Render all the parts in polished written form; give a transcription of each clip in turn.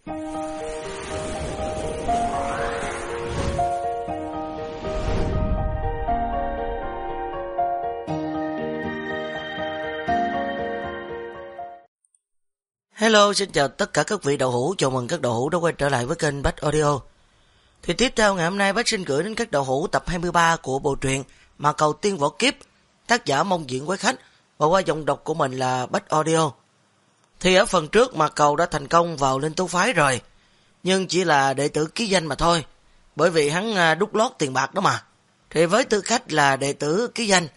Hello, xin chào tất cả các vị đậu hũ, chào mừng các đậu hũ đã quay trở lại với kênh Bách Audio. Thì tiếp theo ngày hôm nay Bách xin gửi đến các đậu hũ tập 23 của bộ truyện Mà Cầu Tiên Võ Kiếp, tác giả Mông Diện Quái Khách và qua giọng đọc của mình là Bách Audio. Thì ở phần trước Mà Cầu đã thành công vào Linh Tú Phái rồi, nhưng chỉ là đệ tử ký danh mà thôi, bởi vì hắn đút lót tiền bạc đó mà. Thì với tư cách là đệ tử ký danh,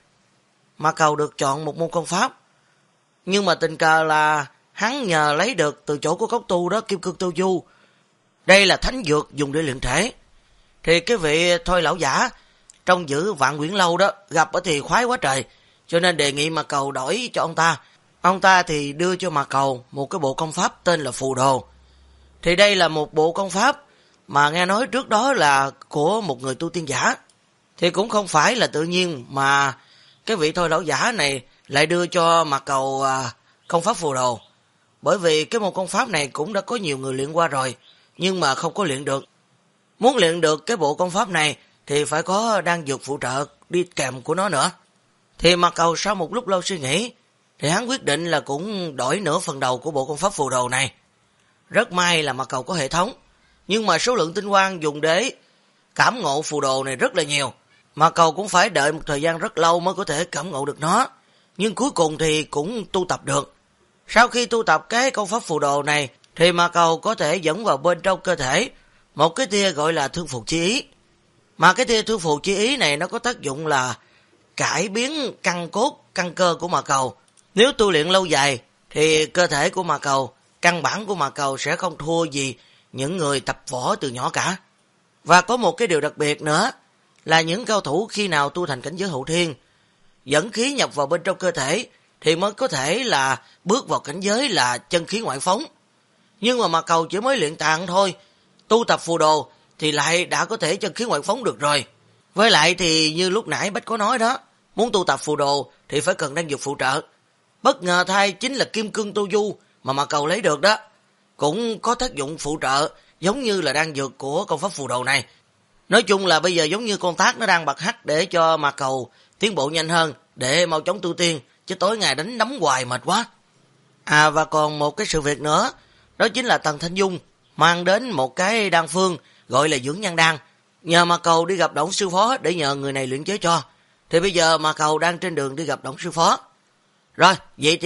Mà Cầu được chọn một môn công pháp, nhưng mà tình cờ là hắn nhờ lấy được từ chỗ của cốc tu đó Kim Cương Tu Du. Đây là thánh dược dùng để luyện thể. Thì cái vị thôi lão giả trong giữ Vạn Quyển Lâu đó gặp ở thì khoái quá trời, cho nên đề nghị Mà Cầu đổi cho ông ta. Ông ta thì đưa cho Mà Cầu một cái bộ công pháp tên là Phù Đồ. Thì đây là một bộ công pháp mà nghe nói trước đó là của một người tu tiên giả. Thì cũng không phải là tự nhiên mà cái vị thôi lão giả này lại đưa cho Mà Cầu công pháp Phù Đồ. Bởi vì cái môn công pháp này cũng đã có nhiều người luyện qua rồi, nhưng mà không có luyện được. Muốn luyện được cái bộ công pháp này thì phải có đan dược phụ trợ đi kèm của nó nữa. Thì Mà Cầu sau một lúc lâu suy nghĩ, thì hắn quyết định là cũng đổi nửa phần đầu của bộ công pháp Phù Đồ này. Rất may là Mà Cầu có hệ thống, nhưng mà số lượng tinh quang dùng để cảm ngộ phù đồ này rất là nhiều. Mà Cầu cũng phải đợi một thời gian rất lâu mới có thể cảm ngộ được nó, nhưng cuối cùng thì cũng tu tập được. Sau khi tu tập cái công pháp phù đồ này, thì Mà Cầu có thể dẫn vào bên trong cơ thể một cái tia gọi là thương phù chi ý. Mà cái tia thương phù chi ý này nó có tác dụng là cải biến căn cốt, căn cơ của Mà Cầu. Nếu tu luyện lâu dài thì cơ thể của Mà Cầu, căn bản của Mà Cầu sẽ không thua gì những người tập võ từ nhỏ cả. Và có một cái điều đặc biệt nữa là những cao thủ khi nào tu thành cảnh giới hậu thiên, dẫn khí nhập vào bên trong cơ thể thì mới có thể là bước vào cảnh giới là chân khí ngoại phóng. Nhưng mà Mà Cầu chỉ mới luyện tạng thôi, tu tập phù đồ thì lại đã có thể chân khí ngoại phóng được rồi. Với lại thì như lúc nãy Bách có nói đó, muốn tu tập phù đồ thì phải cần đan dược phụ trợ. Bất ngờ thay chính là Kim Cương Tu Du mà Mà Cầu lấy được đó, cũng có tác dụng phụ trợ giống như là đan dược của công pháp phù đồ này. Nói chung là bây giờ giống như con tác nó đang bật hắc để cho Mà Cầu tiến bộ nhanh hơn, để mau chóng tu tiên, chứ tối ngày đánh nắm hoài mệt quá. Và còn một cái sự việc nữa, đó chính là Tần Thanh Dung mang đến một cái đan phương gọi là dưỡng nhan đan, nhờ Mà Cầu đi gặp Đổng sư phó để nhờ người này luyện chế cho. Thì bây giờ Mà Cầu đang trên đường đi gặp Đổng sư phó. Rồi, vậy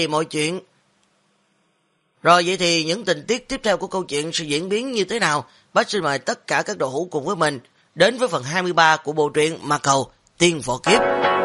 thì những tình tiết tiếp theo của câu chuyện sẽ diễn biến như thế nào? Bác xin mời tất cả các đồ hữu cùng với mình đến với phần 23 của bộ truyện Mà Cầu Tiên Võ Kiếp.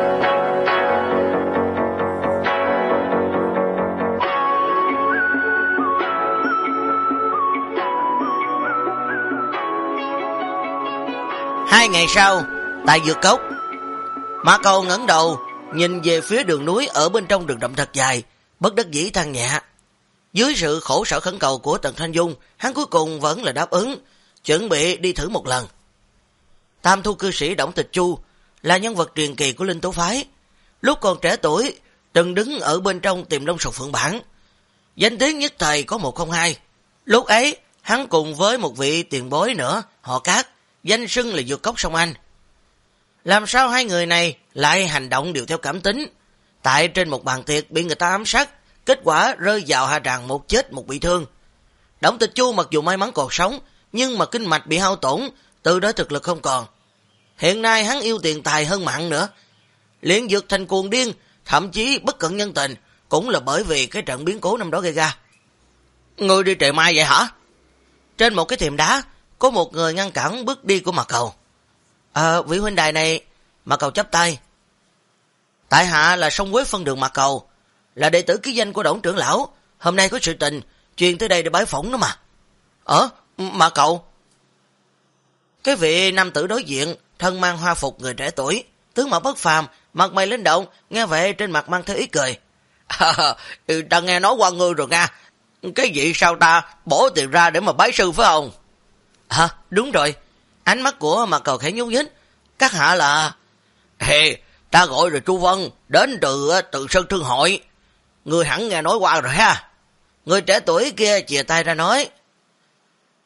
Hai ngày sau, tại dược cốc, Mà Cầu ngẩng đầu nhìn về phía đường núi ở bên trong rừng rậm thật dài, bất đắc dĩ than nhẹ. Dưới sự khổ sở khẩn cầu của Tần Thanh Dung, hắn cuối cùng vẫn là đáp ứng, chuẩn bị đi thử một lần. Tam thu cư sĩ Đổng Tịch Chu là nhân vật truyền kỳ của Linh Tú Phái. Lúc còn trẻ tuổi, từng đứng ở bên trong Tiềm Long Sộc Phượng Bản, danh tiếng nhất thời có 102. Lúc ấy, hắn cùng với một vị tiền bối nữa, họ Cát, danh xưng là Dược Cốc Sông Anh. Làm sao hai người này lại hành động đều theo cảm tính? Tại trên một bàn tiệc bị người ta ám sát, kết quả rơi vào hạ tràng một chết một bị thương. Đổng Tịch Chu mặc dù may mắn còn sống, nhưng mà kinh mạch bị hao tổn, từ đó thực lực không còn. Hiện nay hắn yêu tiền tài hơn mạng nữa, luyện dược thành cuồng điên, thậm chí bất cẩn nhân tình, cũng là bởi vì cái trận biến cố năm đó gây ra. Ngươi đi trời mai vậy hả? Trên một cái thềm đá, có một người ngăn cản bước đi của Mà Cầu. Vị huynh đài này. Mà Cầu chắp tay. Tại hạ là Sông Quế Phân Đường Mà Cầu, là đệ tử ký danh của Đổng trưởng lão, hôm nay có sự tình, truyền tới đây để bái phỏng đó mà. Mà Cầu. Cái vị nam tử đối diện, thân mang hoa phục người trẻ tuổi, tướng mạo bất phàm, mặt mày linh động, nghe vậy trên mặt mang theo ý cười. Ta nghe nói qua ngươi rồi nha, cái gì sao ta bỏ tiền ra để mà bái sư phải không? Đúng rồi. Ánh mắt của Mà Cầu khẽ nhúc nhích. Các hạ là... ta gọi là Chu Vân, đến từ Sơn Thương Hội. Ngươi hẳn nghe nói qua rồi ha. Người trẻ tuổi kia chìa tay ra nói.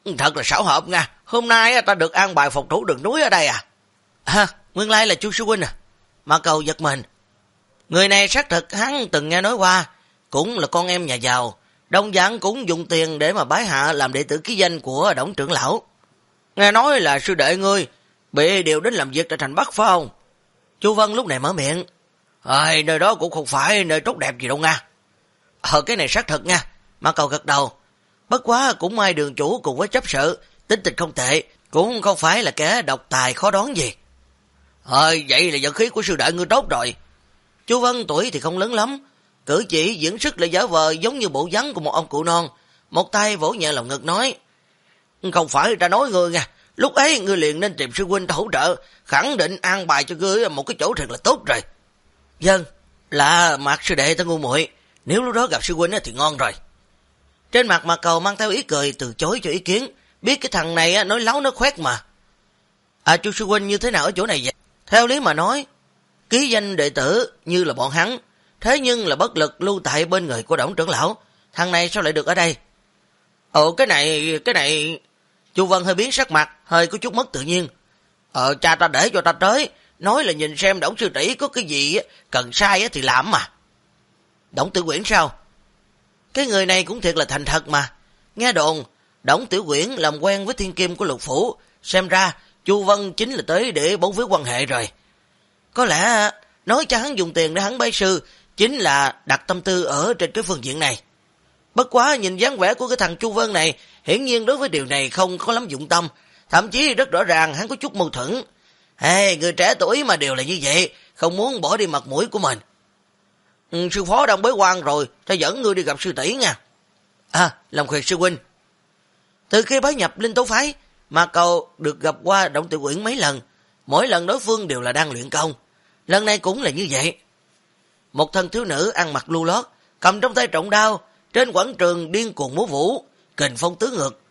Thật là xảo hợp nha, hôm nay ta được an bài phòng thủ đường núi ở đây à? Nguyên lai là Chu sư huynh à? Mạc Cầu giật mình. Người này xác thực hắn từng nghe nói qua, cũng là con em nhà giàu, đồng dạng cũng dùng tiền để mà bái hạ làm đệ tử ký danh của Đổng trưởng lão. Nghe nói là sư đệ ngươi bị điều đến làm việc tại thành Bắc phải không? Chu Vân lúc này mở miệng. Nơi đó cũng không phải nơi tốt đẹp gì đâu nha. Cái này xác thực nha. Mạc Cầu gật đầu. Bất quá cũng may đường chủ cùng với chấp sự, tính tình không tệ, cũng không phải là kẻ độc tài khó đoán gì. Vậy là vận khí của sư đệ ngươi tốt rồi. Chu Vân tuổi thì không lớn lắm, cử chỉ diễn sức lại giả vờ giống như bộ dáng của một ông cụ non, một tay vỗ nhẹ lòng ngực nói. Không phải ta nói ngươi nha, lúc ấy ngươi liền nên tìm sư huynh ta hỗ trợ, khẳng định an bài cho ngươi một cái chỗ thật là tốt rồi. Dân, là Mạc sư đệ ta ngu muội, nếu lúc đó gặp sư huynh thì ngon rồi. Trên mặt Mạc Cầu mang theo ý cười từ chối cho ý kiến, biết cái thằng này nói láo nó khoét mà. Chu sư huynh như thế nào ở chỗ này vậy? Theo lý mà nói, ký danh đệ tử như là bọn hắn, thế nhưng là bất lực lưu tại bên người của Đổng trưởng lão, thằng này sao lại được ở đây? Cái này... Chu Vân hơi biến sắc mặt, hơi có chút mất tự nhiên. Cha ta để cho ta tới, nói là nhìn xem Đổng sư tỷ có cái gì cần sai thì làm mà. Đổng Tiểu Quyển sao? Cái người này cũng thiệt là thành thật mà. Nghe đồn, Đổng Tiểu Quyển làm quen với thiên kim của Lục Phủ, xem ra Chu Vân chính là tới để bấu víu quan hệ rồi. Có lẽ nói cho hắn dùng tiền để hắn bái sư, chính là đặt tâm tư ở trên cái phương diện này. Bất quá nhìn dáng vẻ của cái thằng Chu Vân này, hiển nhiên đối với điều này không có lắm dụng tâm, thậm chí rất rõ ràng hắn có chút mâu thuẫn. Người trẻ tuổi mà đều là như vậy, không muốn bỏ đi mặt mũi của mình. Sư phó đang bế quan rồi, ta dẫn ngươi đi gặp sư tỷ nha. Làm khuyệt sư huynh. Từ khi bái nhập Linh Tố Phái, Mạc Cầu được gặp qua Đổng Tiểu Quyển mấy lần, mỗi lần đối phương đều là đang luyện công. Lần này cũng là như vậy. Một thân thiếu nữ ăn mặc lưu lót, cầm trong tay trọng đao, trên quảng trường điên cuồng múa vũ, kình phong tứ ngược.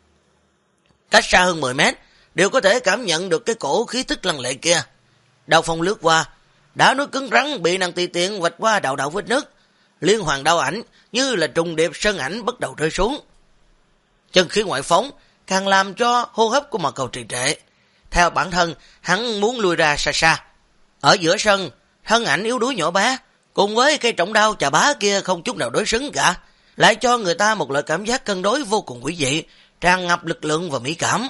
Cách xa hơn 10 mét, đều có thể cảm nhận được cái cổ khí tức lăng lệ kia. Đao phong lướt qua, đá núi cứng rắn bị nàng tùy tiện vạch qua đạo đạo vết nứt, liên hoàn đao ảnh như là trùng điệp sơn ảnh bắt đầu rơi xuống. Chân khí ngoại phóng càng làm cho hô hấp của Mạc Cầu trì trệ. Theo bản thân, hắn muốn lui ra xa xa. Ở giữa sân, thân ảnh yếu đuối nhỏ bé, cùng với cây trọng đao chà bá kia không chút nào đối xứng cả, lại cho người ta một loại cảm giác cân đối vô cùng quỷ dị, tràn ngập lực lượng và mỹ cảm.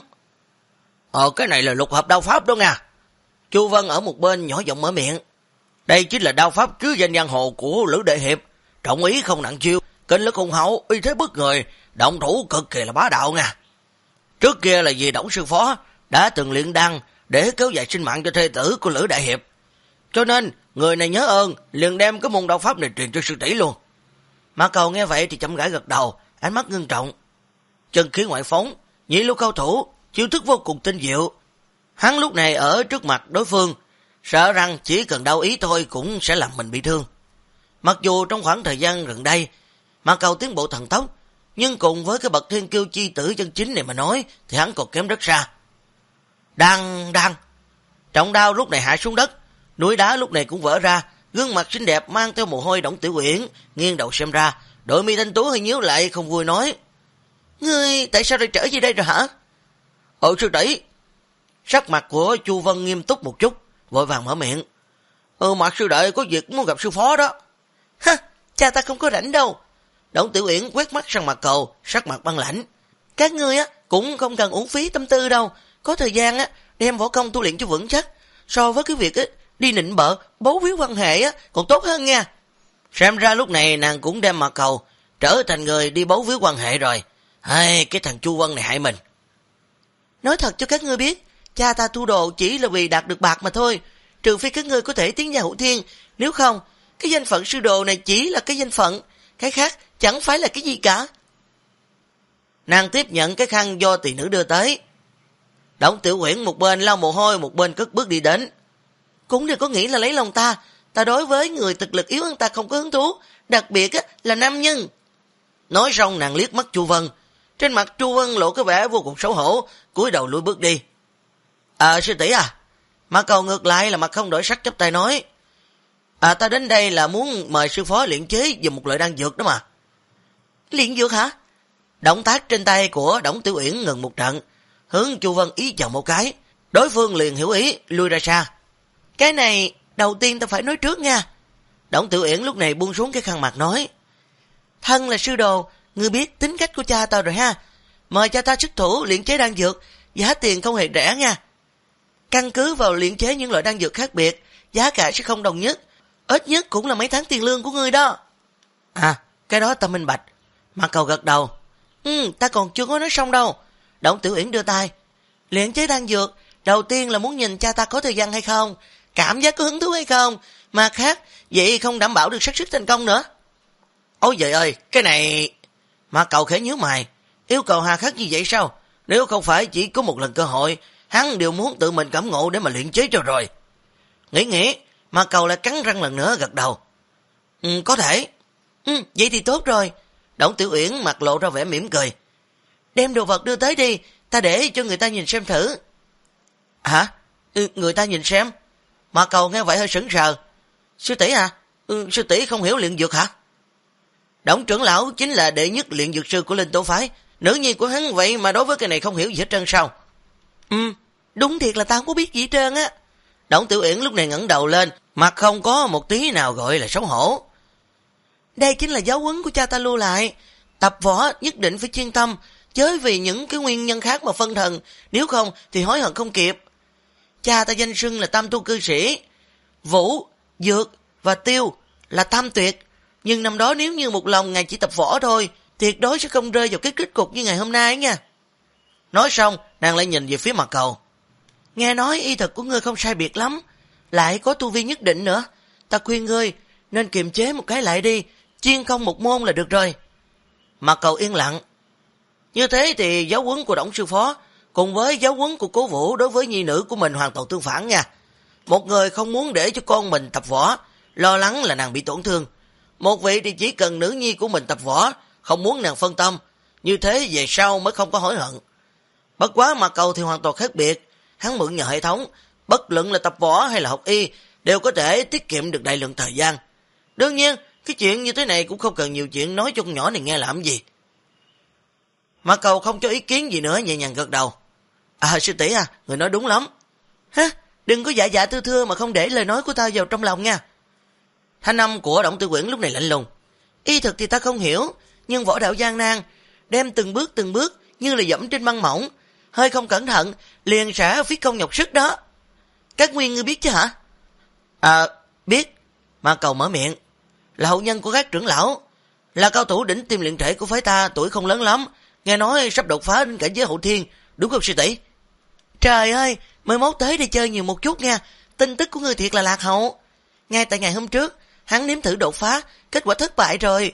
Cái này là lục hợp đao pháp đó nha. Chu Vân ở một bên nhỏ giọng mở miệng. Đây chính là đao pháp chứ danh giang hồ của Lữ Đệ Hiệp, trọng ý không nặng chiêu, kinh lực hùng hậu, uy thế bức người, động thủ cực kỳ là bá đạo nha. Trước kia là vì Đổng sư phó đã từng luyện đan để kéo dài sinh mạng cho thê tử của Lữ Đại Hiệp, cho nên người này nhớ ơn, liền đem cái môn đao pháp này truyền cho sư tỷ luôn. Mạc Cầu nghe vậy thì chậm rãi gật đầu, ánh mắt ngưng trọng. Chân khí ngoại phóng, nhị lưu cao thủ, chiêu thức vô cùng tinh diệu. Hắn lúc này ở trước mặt đối phương, sợ rằng chỉ cần đau ý thôi cũng sẽ làm mình bị thương. Mặc dù trong khoảng thời gian gần đây, Mạc Cầu tiến bộ thần tốc, nhưng cùng với cái bậc thiên kiêu chi tử chân chính này mà nói thì hắn còn kém rất xa. Đang, trọng đao lúc này hạ xuống đất, núi đá lúc này cũng vỡ ra, gương mặt xinh đẹp mang theo mồ hôi Đổng Tiểu Quyển, nghiêng đầu xem ra, đội mi thanh tú hơi nhíu lại không vui nói. Ngươi tại sao lại trở về đây rồi hả? Sư tỷ. Sắc mặt của Chu Vân nghiêm túc một chút, vội vàng mở miệng. Mạc sư đệ có việc muốn gặp sư phó đó. Cha ta không có rảnh đâu. Đổng Tiểu Uyển quét mắt sang Mạc Cầu, sắc mặt băng lãnh. Các ngươi cũng không cần uổng phí tâm tư đâu, có thời gian đem võ công tu luyện cho vững chắc, so với cái việc đi nịnh bợ, bấu víu quan hệ còn tốt hơn nha. Xem ra lúc này nàng cũng đem Mạc Cầu trở thành người đi bấu víu quan hệ rồi. Cái thằng Chu Vân này hại mình. Nói thật cho các ngươi biết, cha ta tu đồ chỉ là vì đạt được bạc mà thôi, trừ phi các ngươi có thể tiến nhà hữu thiên, nếu không, cái danh phận sư đồ này chỉ là cái danh phận, cái khác chẳng phải là cái gì cả. Nàng tiếp nhận cái khăn do tỳ nữ đưa tới. Đổng Tiểu Quyển một bên lau mồ hôi, một bên cất bước đi đến. Cũng đừng có nghĩ là lấy lòng ta đối với người thực lực yếu hơn ta không có hứng thú, đặc biệt là nam nhân. Nói xong nàng liếc mắt Chu Vân, trên mặt Chu Vân lộ cái vẻ vô cùng xấu hổ, cúi đầu lùi bước đi. Sư tỷ Mạc Cầu ngược lại là mặt không đổi sắc chắp tay nói. Ta đến đây là muốn mời sư phó luyện chế dùng một loại đan dược đó mà. Luyện dược hả? Động tác trên tay của Đổng Tiểu Uyển ngừng một trận, hướng Chu Vân ý chào một cái, đối phương liền hiểu ý, lui ra xa. Cái này đầu tiên ta phải nói trước nha. Đổng Tiểu Uyển lúc này buông xuống cái khăn mặt nói, thân là sư đồ, ngươi biết tính cách của cha tao rồi ha. Mời cha ta xuất thủ luyện chế đan dược, giá tiền không hề rẻ nha. Căn cứ vào luyện chế những loại đan dược khác biệt, giá cả sẽ không đồng nhất, ít nhất cũng là mấy tháng tiền lương của ngươi đó. À, cái đó ta minh bạch. Mạc Cầu gật đầu. Ta còn chưa có nói xong đâu. Đổng Tiểu Uyển đưa tay. Luyện chế đan dược, đầu tiên là muốn nhìn cha ta có thời gian hay không, cảm giác có hứng thú hay không, mà khác, vậy không đảm bảo được xác suất thành công nữa. Ôi giời ơi, cái này... Mạc Cầu khẽ nhíu mày, yêu cầu hà khắc như vậy sao? Nếu không phải chỉ có một lần cơ hội, hắn đều muốn tự mình cảm ngộ để mà luyện chế cho rồi. Nghĩ, Mạc Cầu lại cắn răng lần nữa gật đầu. Có thể. Vậy thì tốt rồi. Đổng Tiểu Uyển mặt lộ ra vẻ mỉm cười. Đem đồ vật đưa tới đi, ta để cho người ta nhìn xem thử. Hả? Người ta nhìn xem? Mạc Cầu nghe vậy hơi sững sờ. Sư tỷ à? Sư tỷ không hiểu luyện dược hả? Đổng trưởng lão chính là đệ nhất luyện dược sư của Linh Tố phái, nữ nhi của hắn vậy mà đối với cái này không hiểu gì hết trơn sao? Đúng thiệt là ta không có biết gì hết trơn á. Đổng Tiểu Uyển lúc này ngẩng đầu lên, mặt không có một tí nào gọi là xấu hổ. Đây chính là giáo huấn của cha ta lưu lại, tập võ nhất định phải chuyên tâm, chớ vì những cái nguyên nhân khác mà phân thần, nếu không thì hối hận không kịp. Cha ta danh xưng là tam tu cư sĩ, Vũ, Dược và Tiêu là tam tuyệt, nhưng năm đó nếu như một lòng ngài chỉ tập võ thôi, tuyệt đối sẽ không rơi vào cái kết cục như ngày hôm nay nha. Nói xong, nàng lại nhìn về phía Mạc Cầu. Nghe nói y thuật của ngươi không sai biệt lắm, lại có tu vi nhất định nữa, ta khuyên ngươi nên kiềm chế một cái lại đi, chuyên công một môn là được rồi. Mạc Cầu yên lặng. Như thế thì giáo huấn của Đổng sư phó cùng với giáo huấn của Cố Vũ đối với nhi nữ của mình hoàn toàn tương phản nha. Một người không muốn để cho con mình tập võ, lo lắng là nàng bị tổn thương. Một vị thì chỉ cần nữ nhi của mình tập võ, không muốn nàng phân tâm, như thế về sau mới không có hối hận. Bất quá Mạc Cầu thì hoàn toàn khác biệt, hắn mượn nhờ hệ thống, bất luận là tập võ hay là học y, đều có thể tiết kiệm được đại lượng thời gian. Đương nhiên, cái chuyện như thế này cũng không cần nhiều chuyện nói cho con nhỏ này nghe làm gì. Mạc Cầu không cho ý kiến gì nữa, nhẹ nhàng gật đầu. Sư tỷ à, người nói đúng lắm. Hả? Đừng có dạ thưa thưa mà không để lời nói của tao vào trong lòng nha. Thanh âm của Đổng Tiểu Uyển lúc này lạnh lùng. Y thực thì ta không hiểu, nhưng võ đạo gian nan, đem từng bước như là dẫm trên băng mỏng, hơi không cẩn thận liền sẽ phí công nhọc sức đó. Các nguyên ngươi biết chứ hả? Biết. Mạc Cầu mở miệng. Là hậu nhân của các trưởng lão, là cao thủ đỉnh tiêm luyện thể của phái ta, tuổi không lớn lắm, nghe nói sắp đột phá đến cảnh giới hậu thiên, đúng không sư tỷ? Trời ơi, mới mốt tới đi chơi nhiều một chút nha, tin tức của ngươi thiệt là lạc hậu. Ngay tại ngày hôm trước, hắn nếm thử đột phá, kết quả thất bại rồi.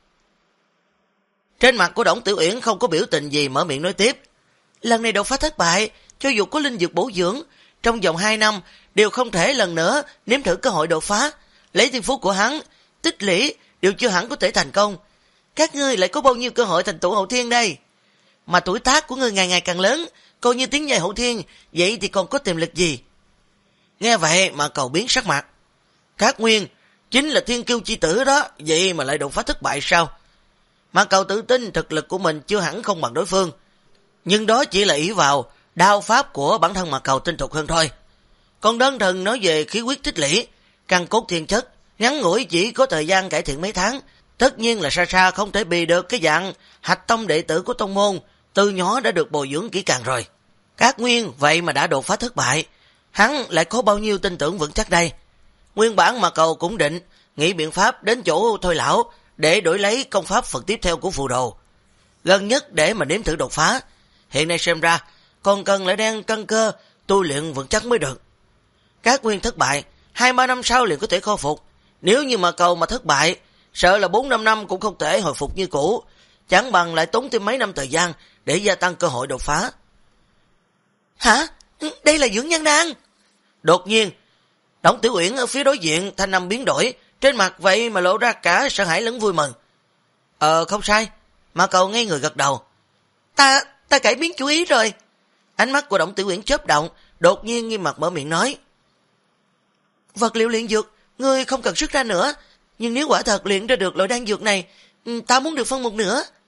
Trên mặt của Đổng Tiểu Uyển không có biểu tình gì, mở miệng nói tiếp. Lần này đột phá thất bại, cho dù có linh dược bổ dưỡng, trong vòng 2 năm đều không thể lần nữa nếm thử cơ hội đột phá. Lấy thiên phú của hắn, tích lũy đều chưa hẳn có thể thành công. Các ngươi lại có bao nhiêu cơ hội thành tựu hậu thiên đây? Mà tuổi tác của ngươi ngày ngày càng lớn, coi như tiến giai hậu thiên, vậy thì còn có tiềm lực gì? Nghe vậy mà Cầu biến sắc mặt. Các nguyên chính là thiên kiêu chi tử đó, vậy mà lại đột phá thất bại sao? Mà Cầu tự tin thực lực của mình chưa hẳn không bằng đối phương, nhưng đó chỉ là ỷ vào đao pháp của bản thân mà Cầu tinh thục hơn thôi. Còn đơn thuần nói về khí huyết tích lũy, căn cốt thiên chất, ngắn ngủi chỉ có thời gian cải thiện mấy tháng, tất nhiên là xa xa không thể bì được cái dạng hạch tông đệ tử của tông môn, từ nhỏ đã được bồi dưỡng kỹ càng rồi. Các nguyên vậy mà đã đột phá thất bại, hắn lại có bao nhiêu tin tưởng vững chắc đây? Nguyên bản mà Cầu cũng định nghĩ biện pháp đến chỗ Thôi lão để đổi lấy công pháp phần tiếp theo của phù đồ, gần nhất để mà nếm thử đột phá. Hiện nay xem ra còn cần lại đang căn cơ tu luyện vững chắc mới được. Các nguyên thất bại 2-3 năm sau liền có thể khôi phục, nếu như mà Cầu mà thất bại, sợ là 4-5 năm cũng không thể hồi phục như cũ, chẳng bằng lại tốn thêm mấy năm thời gian để gia tăng cơ hội đột phá. Hả? Đây là dưỡng nhân đan? Đột nhiên, Đổng Tiểu Uyển ở phía đối diện thanh âm biến đổi, trên mặt vậy mà lộ ra cả sợ hãi lẫn vui mừng. Không sai. Mà Cầu ngay người gật đầu. Ta cải biến chú ý rồi. Ánh mắt của Đổng Tiểu Uyển chớp động, đột nhiên nghiêm mặt mở miệng nói. Vật liệu luyện dược, ngươi không cần sức ra nữa, nhưng nếu quả thật luyện ra được loại đan dược này, ta muốn được phân một nửa.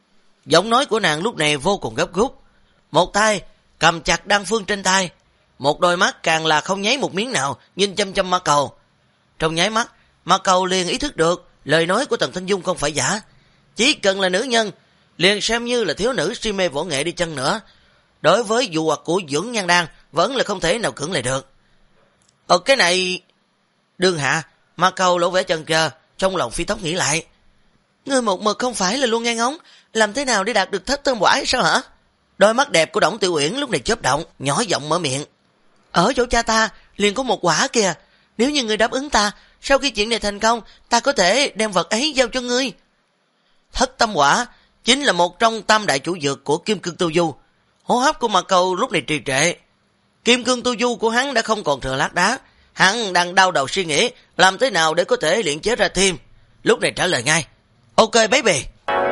Giọng nói của nàng lúc này vô cùng gấp rút. Một tay cầm chặt đan phương trên tay, một đôi mắt càng là không nháy một miếng nào nhìn chăm chăm Mạc Cầu. Trong nháy mắt, Mạc Cầu liền ý thức được lời nói của Tần Thanh Dung không phải giả. Chỉ cần là nữ nhân, liền xem như là thiếu nữ si mê võ nghệ đi chăng nữa, đối với dụ hoặc của dưỡng nhan đan vẫn là không thể nào cưỡng lại được. Cái này... Đương hạ, Mạc Cầu lộ vẻ chần chờ, trong lòng phi tốc nghĩ lại. Ngươi một mực không phải là luôn nghe ngóng, làm thế nào để đạt được thất tâm quả sao hả? Đôi mắt đẹp của Đổng Tiểu Uyển lúc này chớp động, nhỏ giọng mở miệng. Ở chỗ cha ta liền có một quả kìa, nếu như ngươi đáp ứng ta, sau khi chuyện này thành công, ta có thể đem vật ấy giao cho ngươi. Thất tâm quả chính là một trong tam đại chủ dược của Kim Cương Tu Du. Hô hấp của Mạc Cầu lúc này trì trệ. Kim Cương Tu Du của hắn đã không còn thừa lát đá, hắn đang đau đầu suy nghĩ làm thế nào để có thể luyện chế ra thêm. Lúc này trả lời ngay. Ok baby.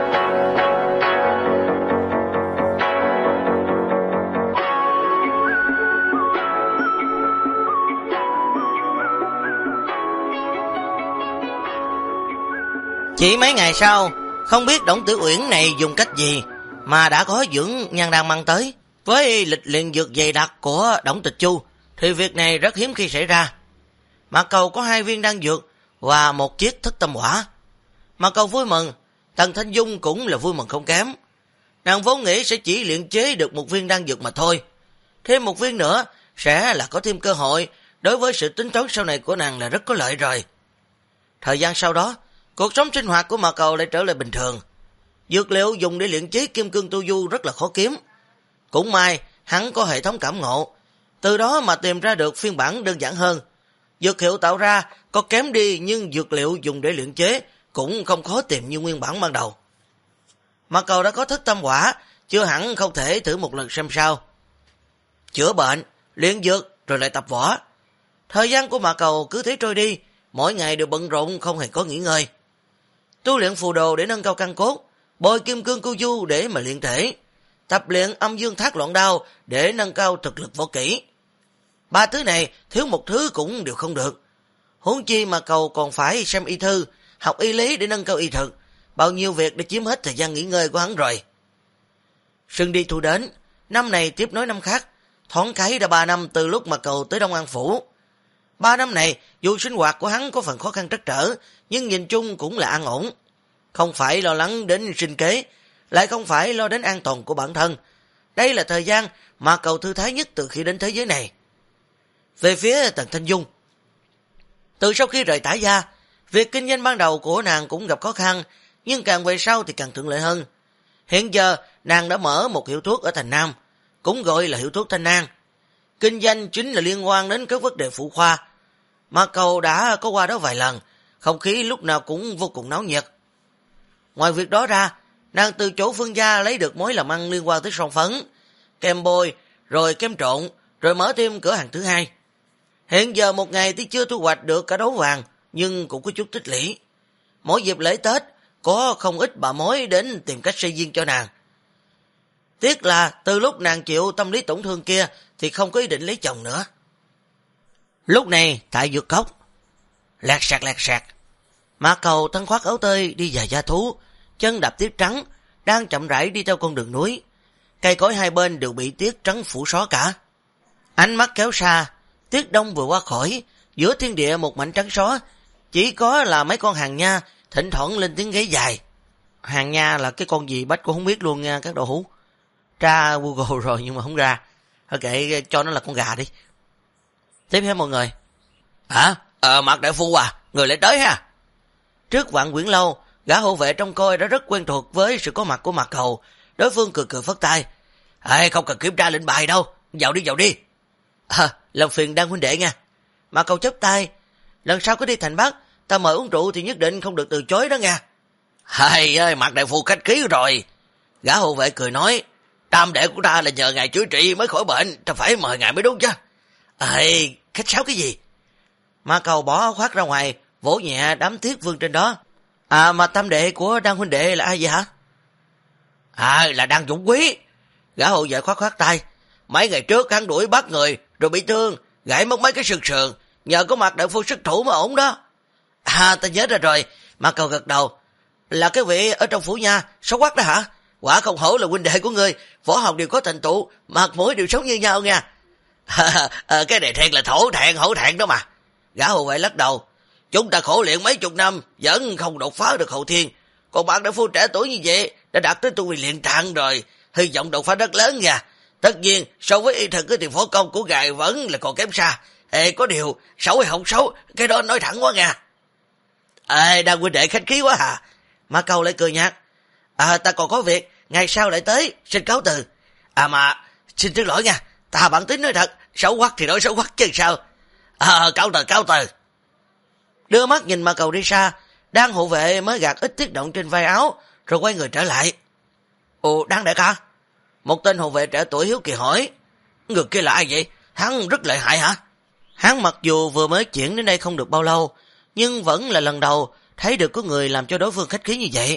Chỉ mấy ngày sau, không biết Đổng Tiểu Uyển này dùng cách gì mà đã có dưỡng nhan đan mang tới. Với lịch luyện dược dày đặc của Đổng Tịch Chu thì việc này rất hiếm khi xảy ra. Mạc Cầu có 2 viên đan dược và một chiếc thất tâm hỏa. Mạc Cầu vui mừng, Tần Thanh Dung cũng là vui mừng không kém. Nàng vốn nghĩ sẽ chỉ luyện chế được 1 viên đan dược mà thôi. Thêm 1 viên nữa sẽ là có thêm cơ hội, đối với sự tính toán sau này của nàng là rất có lợi rồi. Thời gian sau đó, cuộc sống sinh hoạt của Mạc Cầu lại trở lại bình thường. Dược liệu dùng để luyện chế Kim Cương Tu Du rất là khó kiếm. Cũng may hắn có hệ thống cảm ngộ, từ đó mà tìm ra được phiên bản đơn giản hơn. Dược hiệu tạo ra có kém đi, nhưng dược liệu dùng để luyện chế cũng không khó tìm như nguyên bản ban đầu. Mạc Cầu đã có thất tâm quả, chưa hẳn không thể thử một lần xem sao. Chữa bệnh, luyện dược rồi lại tập võ. Thời gian của Mạc Cầu cứ thế trôi đi, mỗi ngày đều bận rộn không hề có nghỉ ngơi. Tu luyện phù đồ để nâng cao căn cốt, bồi Kim Cương Tu Du để mà luyện thể, tập luyện âm dương thác loạn đao để nâng cao thực lực võ kỹ. 3 thứ này thiếu một thứ cũng đều không được. Huống chi Mạc Cầu còn phải xem y thư, học y lý để nâng cao y thực, bao nhiêu việc để chiếm hết thời gian nghỉ ngơi của hắn rồi. Xuân đi thu đến, năm này tiếp nối năm khác, thoáng cái đã 3 năm từ lúc Mạc Cầu tới Đông An Phủ. 3 năm này, dù sinh hoạt của hắn có phần khó khăn trắc trở, nhưng nhìn chung cũng là an ổn. Không phải lo lắng đến sinh kế, lại không phải lo đến an toàn của bản thân. Đây là thời gian mà Cầu thư thái nhất từ khi đến thế giới này. Về phía Tần Thanh Dung, từ sau khi rời Tả Gia, việc kinh doanh ban đầu của nàng cũng gặp khó khăn, nhưng càng về sau thì càng thuận lợi hơn. Hiện giờ, nàng đã mở một hiệu thuốc ở thành Nam, cũng gọi là hiệu thuốc Thanh An. Kinh doanh chính là liên quan đến các vấn đề phụ khoa. Mạc Cầu đã có qua đó vài lần, không khí lúc nào cũng vô cùng náo nhiệt. Ngoài việc đó ra, nàng từ chỗ Phương gia lấy được mối làm ăn liên quan tới son phấn, kem bôi, rồi kem trộn, rồi mở thêm cửa hàng thứ hai. Hiện giờ một ngày thì chưa thu hoạch được cả đấu vàng, nhưng cũng có chút tích lũy. Mỗi dịp lễ Tết, có không ít bà mối đến tìm cách xây duyên cho nàng. Tiếc là từ lúc nàng chịu tâm lý tổn thương kia thì không có ý định lấy chồng nữa. Lúc này tại dược cốc, lẹt sạc, Mạc Cầu thân khoác áo tơi đi dài gia thú, chân đạp tuyết trắng, đang chậm rãi đi theo con đường núi. Cây cối hai bên đều bị tuyết trắng phủ xóa cả. Ánh mắt kéo xa, tuyết đông vừa qua khỏi, giữa thiên địa một mảnh trắng xóa, chỉ có là mấy con hàng nha thỉnh thoảng lên tiếng gáy dài. Hàng nha là cái con gì Bách cũng không biết luôn nha các đồ hú. Tra Google rồi nhưng mà không ra. Thôi kệ cho nó là con gà đi. Tiếp theo mọi người. Hả? Mạc đại phu à, người lại tới ha. Trước Vạn Quyển Lâu, gã hộ vệ trong coi đã rất quen thuộc với sự có mặt của Mạc Cầu. Đối phương cười cười phất tay. Không cần kiểm tra lệnh bài đâu, vào đi. Làm phiền Đan huynh đệ nha. Mạc Cầu chắp tay. Lần sau có đi thành Bắc, ta mời uống rượu thì nhất định không được từ chối đó nha. Ơi, Mạc đại phu khách khí rồi. Gã hộ vệ cười nói. Tam đệ của ta là nhờ ngài chữa trị mới khỏi bệnh, ta phải mời ngài mới đúng chứ. Khách sáo cái gì? Mạc Cầu bỏ áo khoác ra ngoài, vỗ nhẹ đám tuyết vương trên đó. Mà tam đệ của Đan huynh đệ là ai vậy hả? Là Đan Dũng Quý. Gã hộ vệ khoát tay. Mấy ngày trước hắn đuổi bắt người, rồi bị thương, gãy mất mấy cái sườn sườn, nhờ có Mạc đại phu sức thủ mà ổn đó. Ta nhớ ra rồi. Mạc Cầu gật đầu. Là cái vị ở trong phủ nha, xấu quắc đó hả? Quả không hổ là huynh đệ của ngươi, võ học đều có thành tựu, mặt mũi đều sống như nhau nha. Cái này thiệt là hổ thẹn đó mà. Gã hộ vệ lắc đầu. Chúng ta khổ luyện mấy chục năm, vẫn không đột phá được hậu thiên. Còn bạn đại phu trẻ tuổi như vậy, đã đạt tới tu vi luyện tạng rồi, hy vọng đột phá rất lớn nha. Tất nhiên, so với y thực thì võ công của ngài vẫn là còn kém xa. Có điều, xấu hay không xấu, cái đó nói thẳng quá nha. Đang huynh đệ khách khí quá hả? Mã Câu lại cười nhạt. Ta còn có việc, ngày sau lại tới, xin cáo từ. Mà, xin thứ lỗi nha, ta bản tính nói thật, xấu quắc thì nói xấu quắc chứ sao. Cáo từ. Đưa mắt nhìn Mã Cầu đi xa, Đan hộ vệ mới gạt ít tiết động trên vai áo, rồi quay người trở lại. Đan đại ca? Một tên hộ vệ trẻ tuổi hiếu kỳ hỏi. Người kia là ai vậy? Hắn rất lợi hại hả? Hắn mặc dù vừa mới chuyển đến đây không được bao lâu, nhưng vẫn là lần đầu thấy được có người làm cho đối phương khách khí như vậy.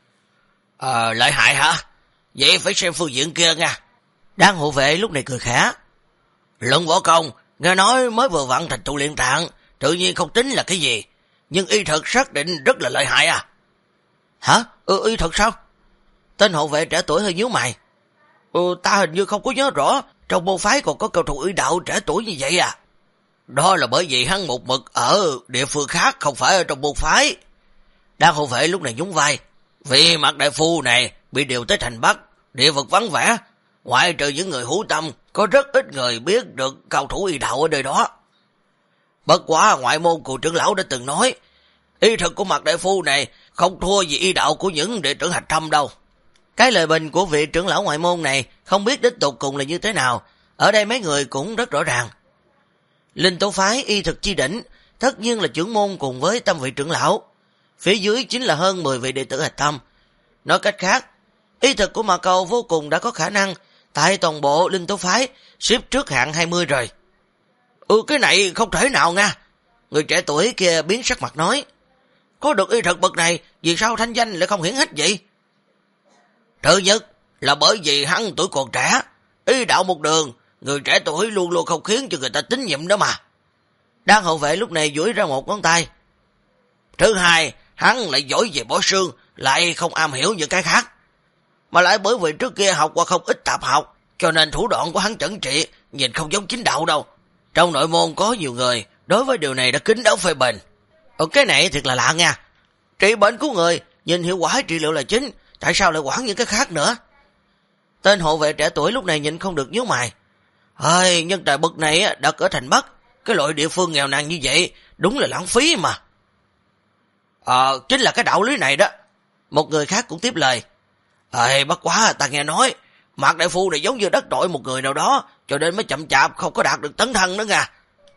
Lợi hại hả? Vậy phải xem phương diện kia nha. Đan hộ vệ lúc này cười khẽ. Luận võ công, nghe nói mới vừa vặn thành tựu luyện tạng, tự nhiên không tính là cái gì. Nhưng y thuật xác định rất là lợi hại à? Hả? Y thuật sao? Tên hộ vệ trẻ tuổi hơi nhíu mày. Ta hình như không có nhớ rõ, trong môn phái còn có cao thủ y đạo trẻ tuổi như vậy à? Đó là bởi vì hắn một mực ở địa phương khác, không phải ở trong môn phái. Đan hộ vệ lúc này nhún vai. Vì Mạc đại phu này bị điều tới thành Bắc, địa vực vắng vẻ, ngoại trừ những người hữu tâm, có rất ít người biết được cao thủ y đạo ở nơi đó. Bất quá ngoại môn cụ trưởng lão đã từng nói, y thuật của Mạc đại phu này không thua gì y đạo của những đệ tử Hạch Thâm đâu. Cái lời bình của vị trưởng lão ngoại môn này không biết đích tục cùng là như thế nào, ở đây mấy người cũng rất rõ ràng. Linh Tố phái y thực chi đỉnh, tất nhiên là trưởng môn cùng với Tâm vị trưởng lão. Phía dưới chính là hơn 10 vị đệ tử Hạch Tâm. Nói cách khác, y thực của Mạc Cầu vô cùng đã có khả năng tại toàn bộ Linh Tố phái xếp trước hạng 20 rồi. Cái này không thể nào nha. Người trẻ tuổi kia biến sắc mặt nói. Có được y thực bậc này, vì sao thanh danh lại không hiển hách vậy? Thứ nhất là bởi vì hắn tuổi còn trẻ, y đạo một đường, người trẻ tuổi luôn luôn không khiến cho người ta tín nhiệm đó mà. Đan hộ vệ lúc này duỗi ra một ngón tay. Thứ hai, hắn lại giỏi về bổ xương, lại không am hiểu những cái khác. Mà lại bởi vì trước kia học qua không ít tạp học, cho nên thủ đoạn của hắn chẩn trị nhìn không giống chính đạo đâu. Trong nội môn có nhiều người đối với điều này đã kín đáo phê bình. Cái này thiệt là lạ nha. Trị bệnh của người, nhìn hiệu quả trị liệu là chính, tại sao lại quản những cái khác nữa? Tên hộ vệ trẻ tuổi lúc này nhìn không được nhíu mày. Nhân tài bậc này đặt ở thành Bắc, cái loại địa phương nghèo nàn như vậy, đúng là lãng phí mà. Chính là cái đạo lý này đó. Một người khác cũng tiếp lời. Bất quá ta nghe nói, Mạc đại phu này giống như đắc tội một người nào đó, cho nên mới chậm chạp không có đạt được tấn thân nữa nha.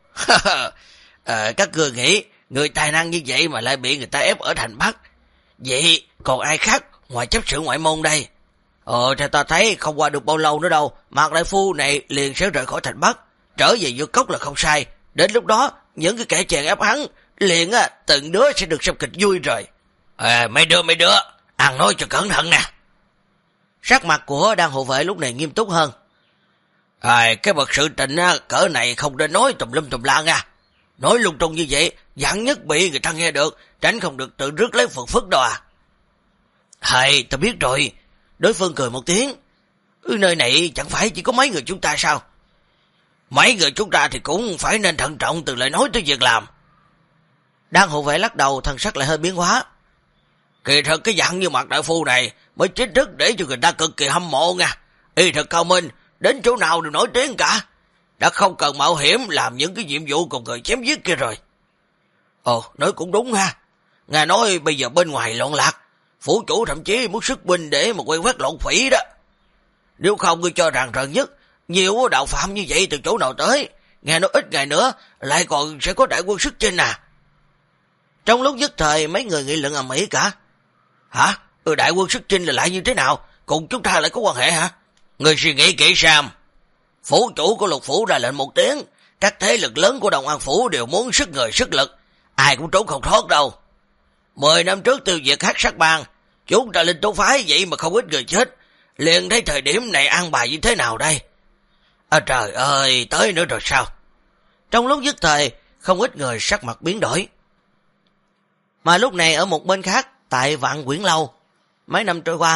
Các ngươi nghĩ, người tài năng như vậy mà lại bị người ta ép ở thành Bắc. Vậy còn ai khác ngoài chấp sự ngoại môn đây? Theo ta thấy không qua được bao lâu nữa đâu, Mạc đại phu này liền sẽ rời khỏi thành Bắc, trở về Dược Cốc là không sai. Đến lúc đó, những cái kẻ chèn ép hắn, liền từng đứa sẽ được xem kịch vui rồi. Mấy đứa, ăn nói cho cẩn thận nè. Sắc mặt của Đan hộ vệ lúc này nghiêm túc hơn. Cái bậc sự tình cỡ này không nên nói tùm lum tùm la nha. Nói lung tung như vậy, vạn nhất bị người ta nghe được, tránh không được tự rước lấy phật phức đâu à. Ta biết rồi. Đối phương cười một tiếng. Nơi này chẳng phải chỉ có mấy người chúng ta sao? Mấy người chúng ta thì cũng phải nên thận trọng từ lời nói tới việc làm. Đan hộ vệ lắc đầu, thần sắc lại hơi biến hóa. Kỳ thật cái dạng như Mạc đại phu này mới chính thức để cho người ta cực kỳ hâm mộ nha. Y thật cao minh, đến chỗ nào đều nổi tiếng cả. Đã không cần mạo hiểm làm những cái nhiệm vụ cùng người chém giết kia rồi. Nói cũng đúng ha. Nghe nói bây giờ bên ngoài loạn lạc, phủ chủ thậm chí muốn sức binh để mà quay quét lộn phỉ đó. Nếu không ngươi cho rằng rần nhất, nhiều đạo phạm như vậy từ chỗ nào tới, nghe nói ít ngày nữa lại còn sẽ có đại quân sức trên à. Trong lúc nhất thời mấy người nghị luận ầm ĩ cả. Hả? Đại quân sức trinh là lại như thế nào? Cùng chúng ta lại có quan hệ hả? Người suy nghĩ kỹ xem. Phủ chủ của Lục phủ ra lệnh một tiếng, các thế lực lớn của Đồng An phủ đều muốn sức người sức lực, ai cũng trốn không thoát đâu. 10 năm trước tiêu diệt Hắc Sát Bang, chúng ta Linh Tố phái vậy mà không ít người chết, liền thấy thời điểm này an bài như thế nào đây? Trời ơi, tới nữa rồi sao? Trong lúc nhất thời, không ít người sắc mặt biến đổi. Mà lúc này ở một bên khác, tại Vạn Quyển Lâu, mấy năm trôi qua,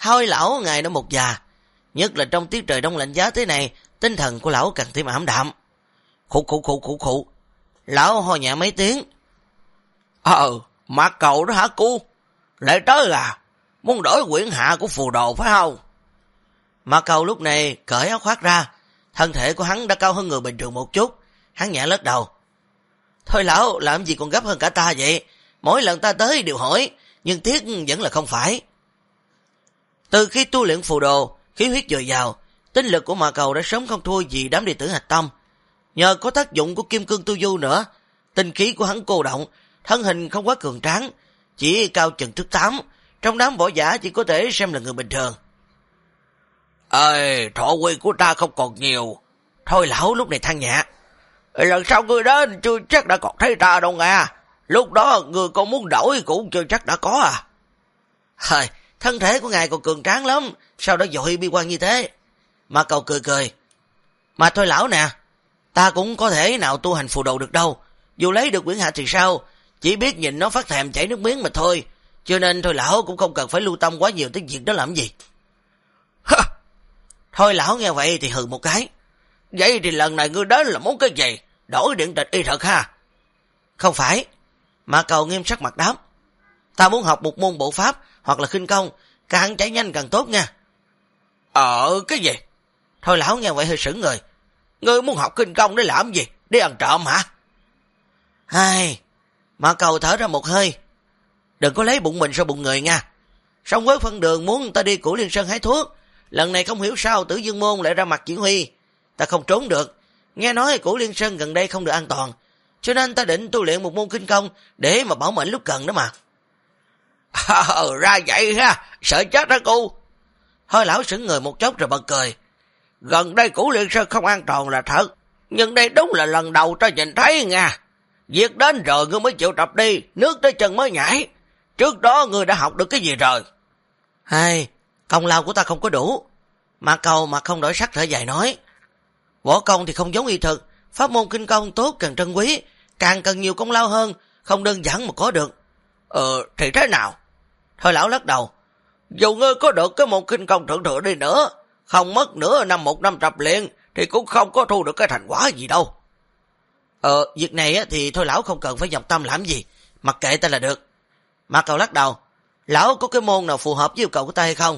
Thôi lão ngày nó một già, nhất là trong tiết trời đông lạnh giá thế này, tinh thần của lão càng thêm ảm đạm. Khụ. Lão ho nhẹ mấy tiếng. Mặt cầu đó hả cu? Lại tới à? Muốn đổi quyển hạ của phù đồ phải không? Mặt cầu lúc này cởi áo khoác ra, thân thể của hắn đã cao hơn người bình thường một chút, hắn nhẹ lắc đầu. Thôi lão, làm gì còn gấp hơn cả ta vậy? Mỗi lần ta tới đều hỏi, nhưng tiếc vẫn là không phải. Từ khi tu luyện phù đồ, khí huyết dồi dào, tinh lực của Mạc Cầu đã sớm không thua gì đám đệ tử Hạch Tâm. Nhờ có tác dụng của kim cương tu du nữa, tinh khí của hắn cô động, thân hình không quá cường tráng, chỉ cao chừng thước 8, trong đám võ giả chỉ có thể xem là người bình thường. Thọ quy của ta không còn nhiều. Thôi lão lúc này than nhẹ. Lần sau ngươi đến chưa chắc đã còn thấy ta đâu nghe. Lúc đó ngươi còn muốn đổi cũng chưa chắc đã có à. Thân thể của ngài còn cường tráng lắm, sao đã dội bi quan như thế? Mạc Cầu cười. Mà thôi lão nè, ta cũng có thể nào tu hành phù đồ được đâu. Dù lấy được quyển hạ thì sao, chỉ biết nhìn nó phát thèm chảy nước miếng mà thôi. Cho nên thôi lão cũng không cần phải lưu tâm quá nhiều tới việc đó làm gì. Thôi lão nghe vậy thì hừ một cái. Vậy thì lần này ngươi đến là muốn cái gì? Đổi điện tịch y thật ha? Không phải. Mạc Cầu nghiêm sắc mặt đáp. Ta muốn học một môn bộ pháp hoặc là khinh công, càng chạy nhanh càng tốt nha. Cái gì? Thôi lão nghe vậy hơi sững người. Ngươi muốn học khinh công để làm gì? Để ăn trộm hả? Mạc Cầu thở ra một hơi. Đừng có lấy bụng mình sau bụng người nha. Song với phân đường muốn ta đi Cửu Liên Sơn hái thuốc, lần này không hiểu sao Tử Dương Môn lại ra mặt chỉ huy, ta không trốn được. Nghe nói Cửu Liên Sơn gần đây không được an toàn, cho nên ta định tu luyện một môn kinh công để mà bảo mệnh lúc cần đó mà. Ra vậy ha, sợ chết đó cô. Hơi lão sững người một chốc rồi bật cười. Gần đây Cửu Liên Sơn không an toàn là thật, nhưng đây đúng là lần đầu ta nhìn thấy nha. Việc đến rồi ngươi mới chịu tập đi, nước tới chân mới nhảy. Trước đó ngươi đã học được cái gì rồi? Công lao của ta không có đủ. Mạc Cầu mà không đổi sắc thở dài nói. Võ công thì không giống y thực, pháp môn kinh công tốt càng trân quý, càng cần nhiều công lao hơn, không đơn giản mà có được. Thì thế nào? Thôi lão lắc đầu. Dù ngươi có được cái môn kinh công thượng thừa đi nữa, không mất nửa năm một năm tập luyện, thì cũng không có thu được cái thành quả gì đâu. Việc này thì thôi lão không cần phải nhọc tâm làm gì, mặc kệ ta là được. Mạc Cầu lắc đầu. Lão có cái môn nào phù hợp với yêu cầu của ta hay không?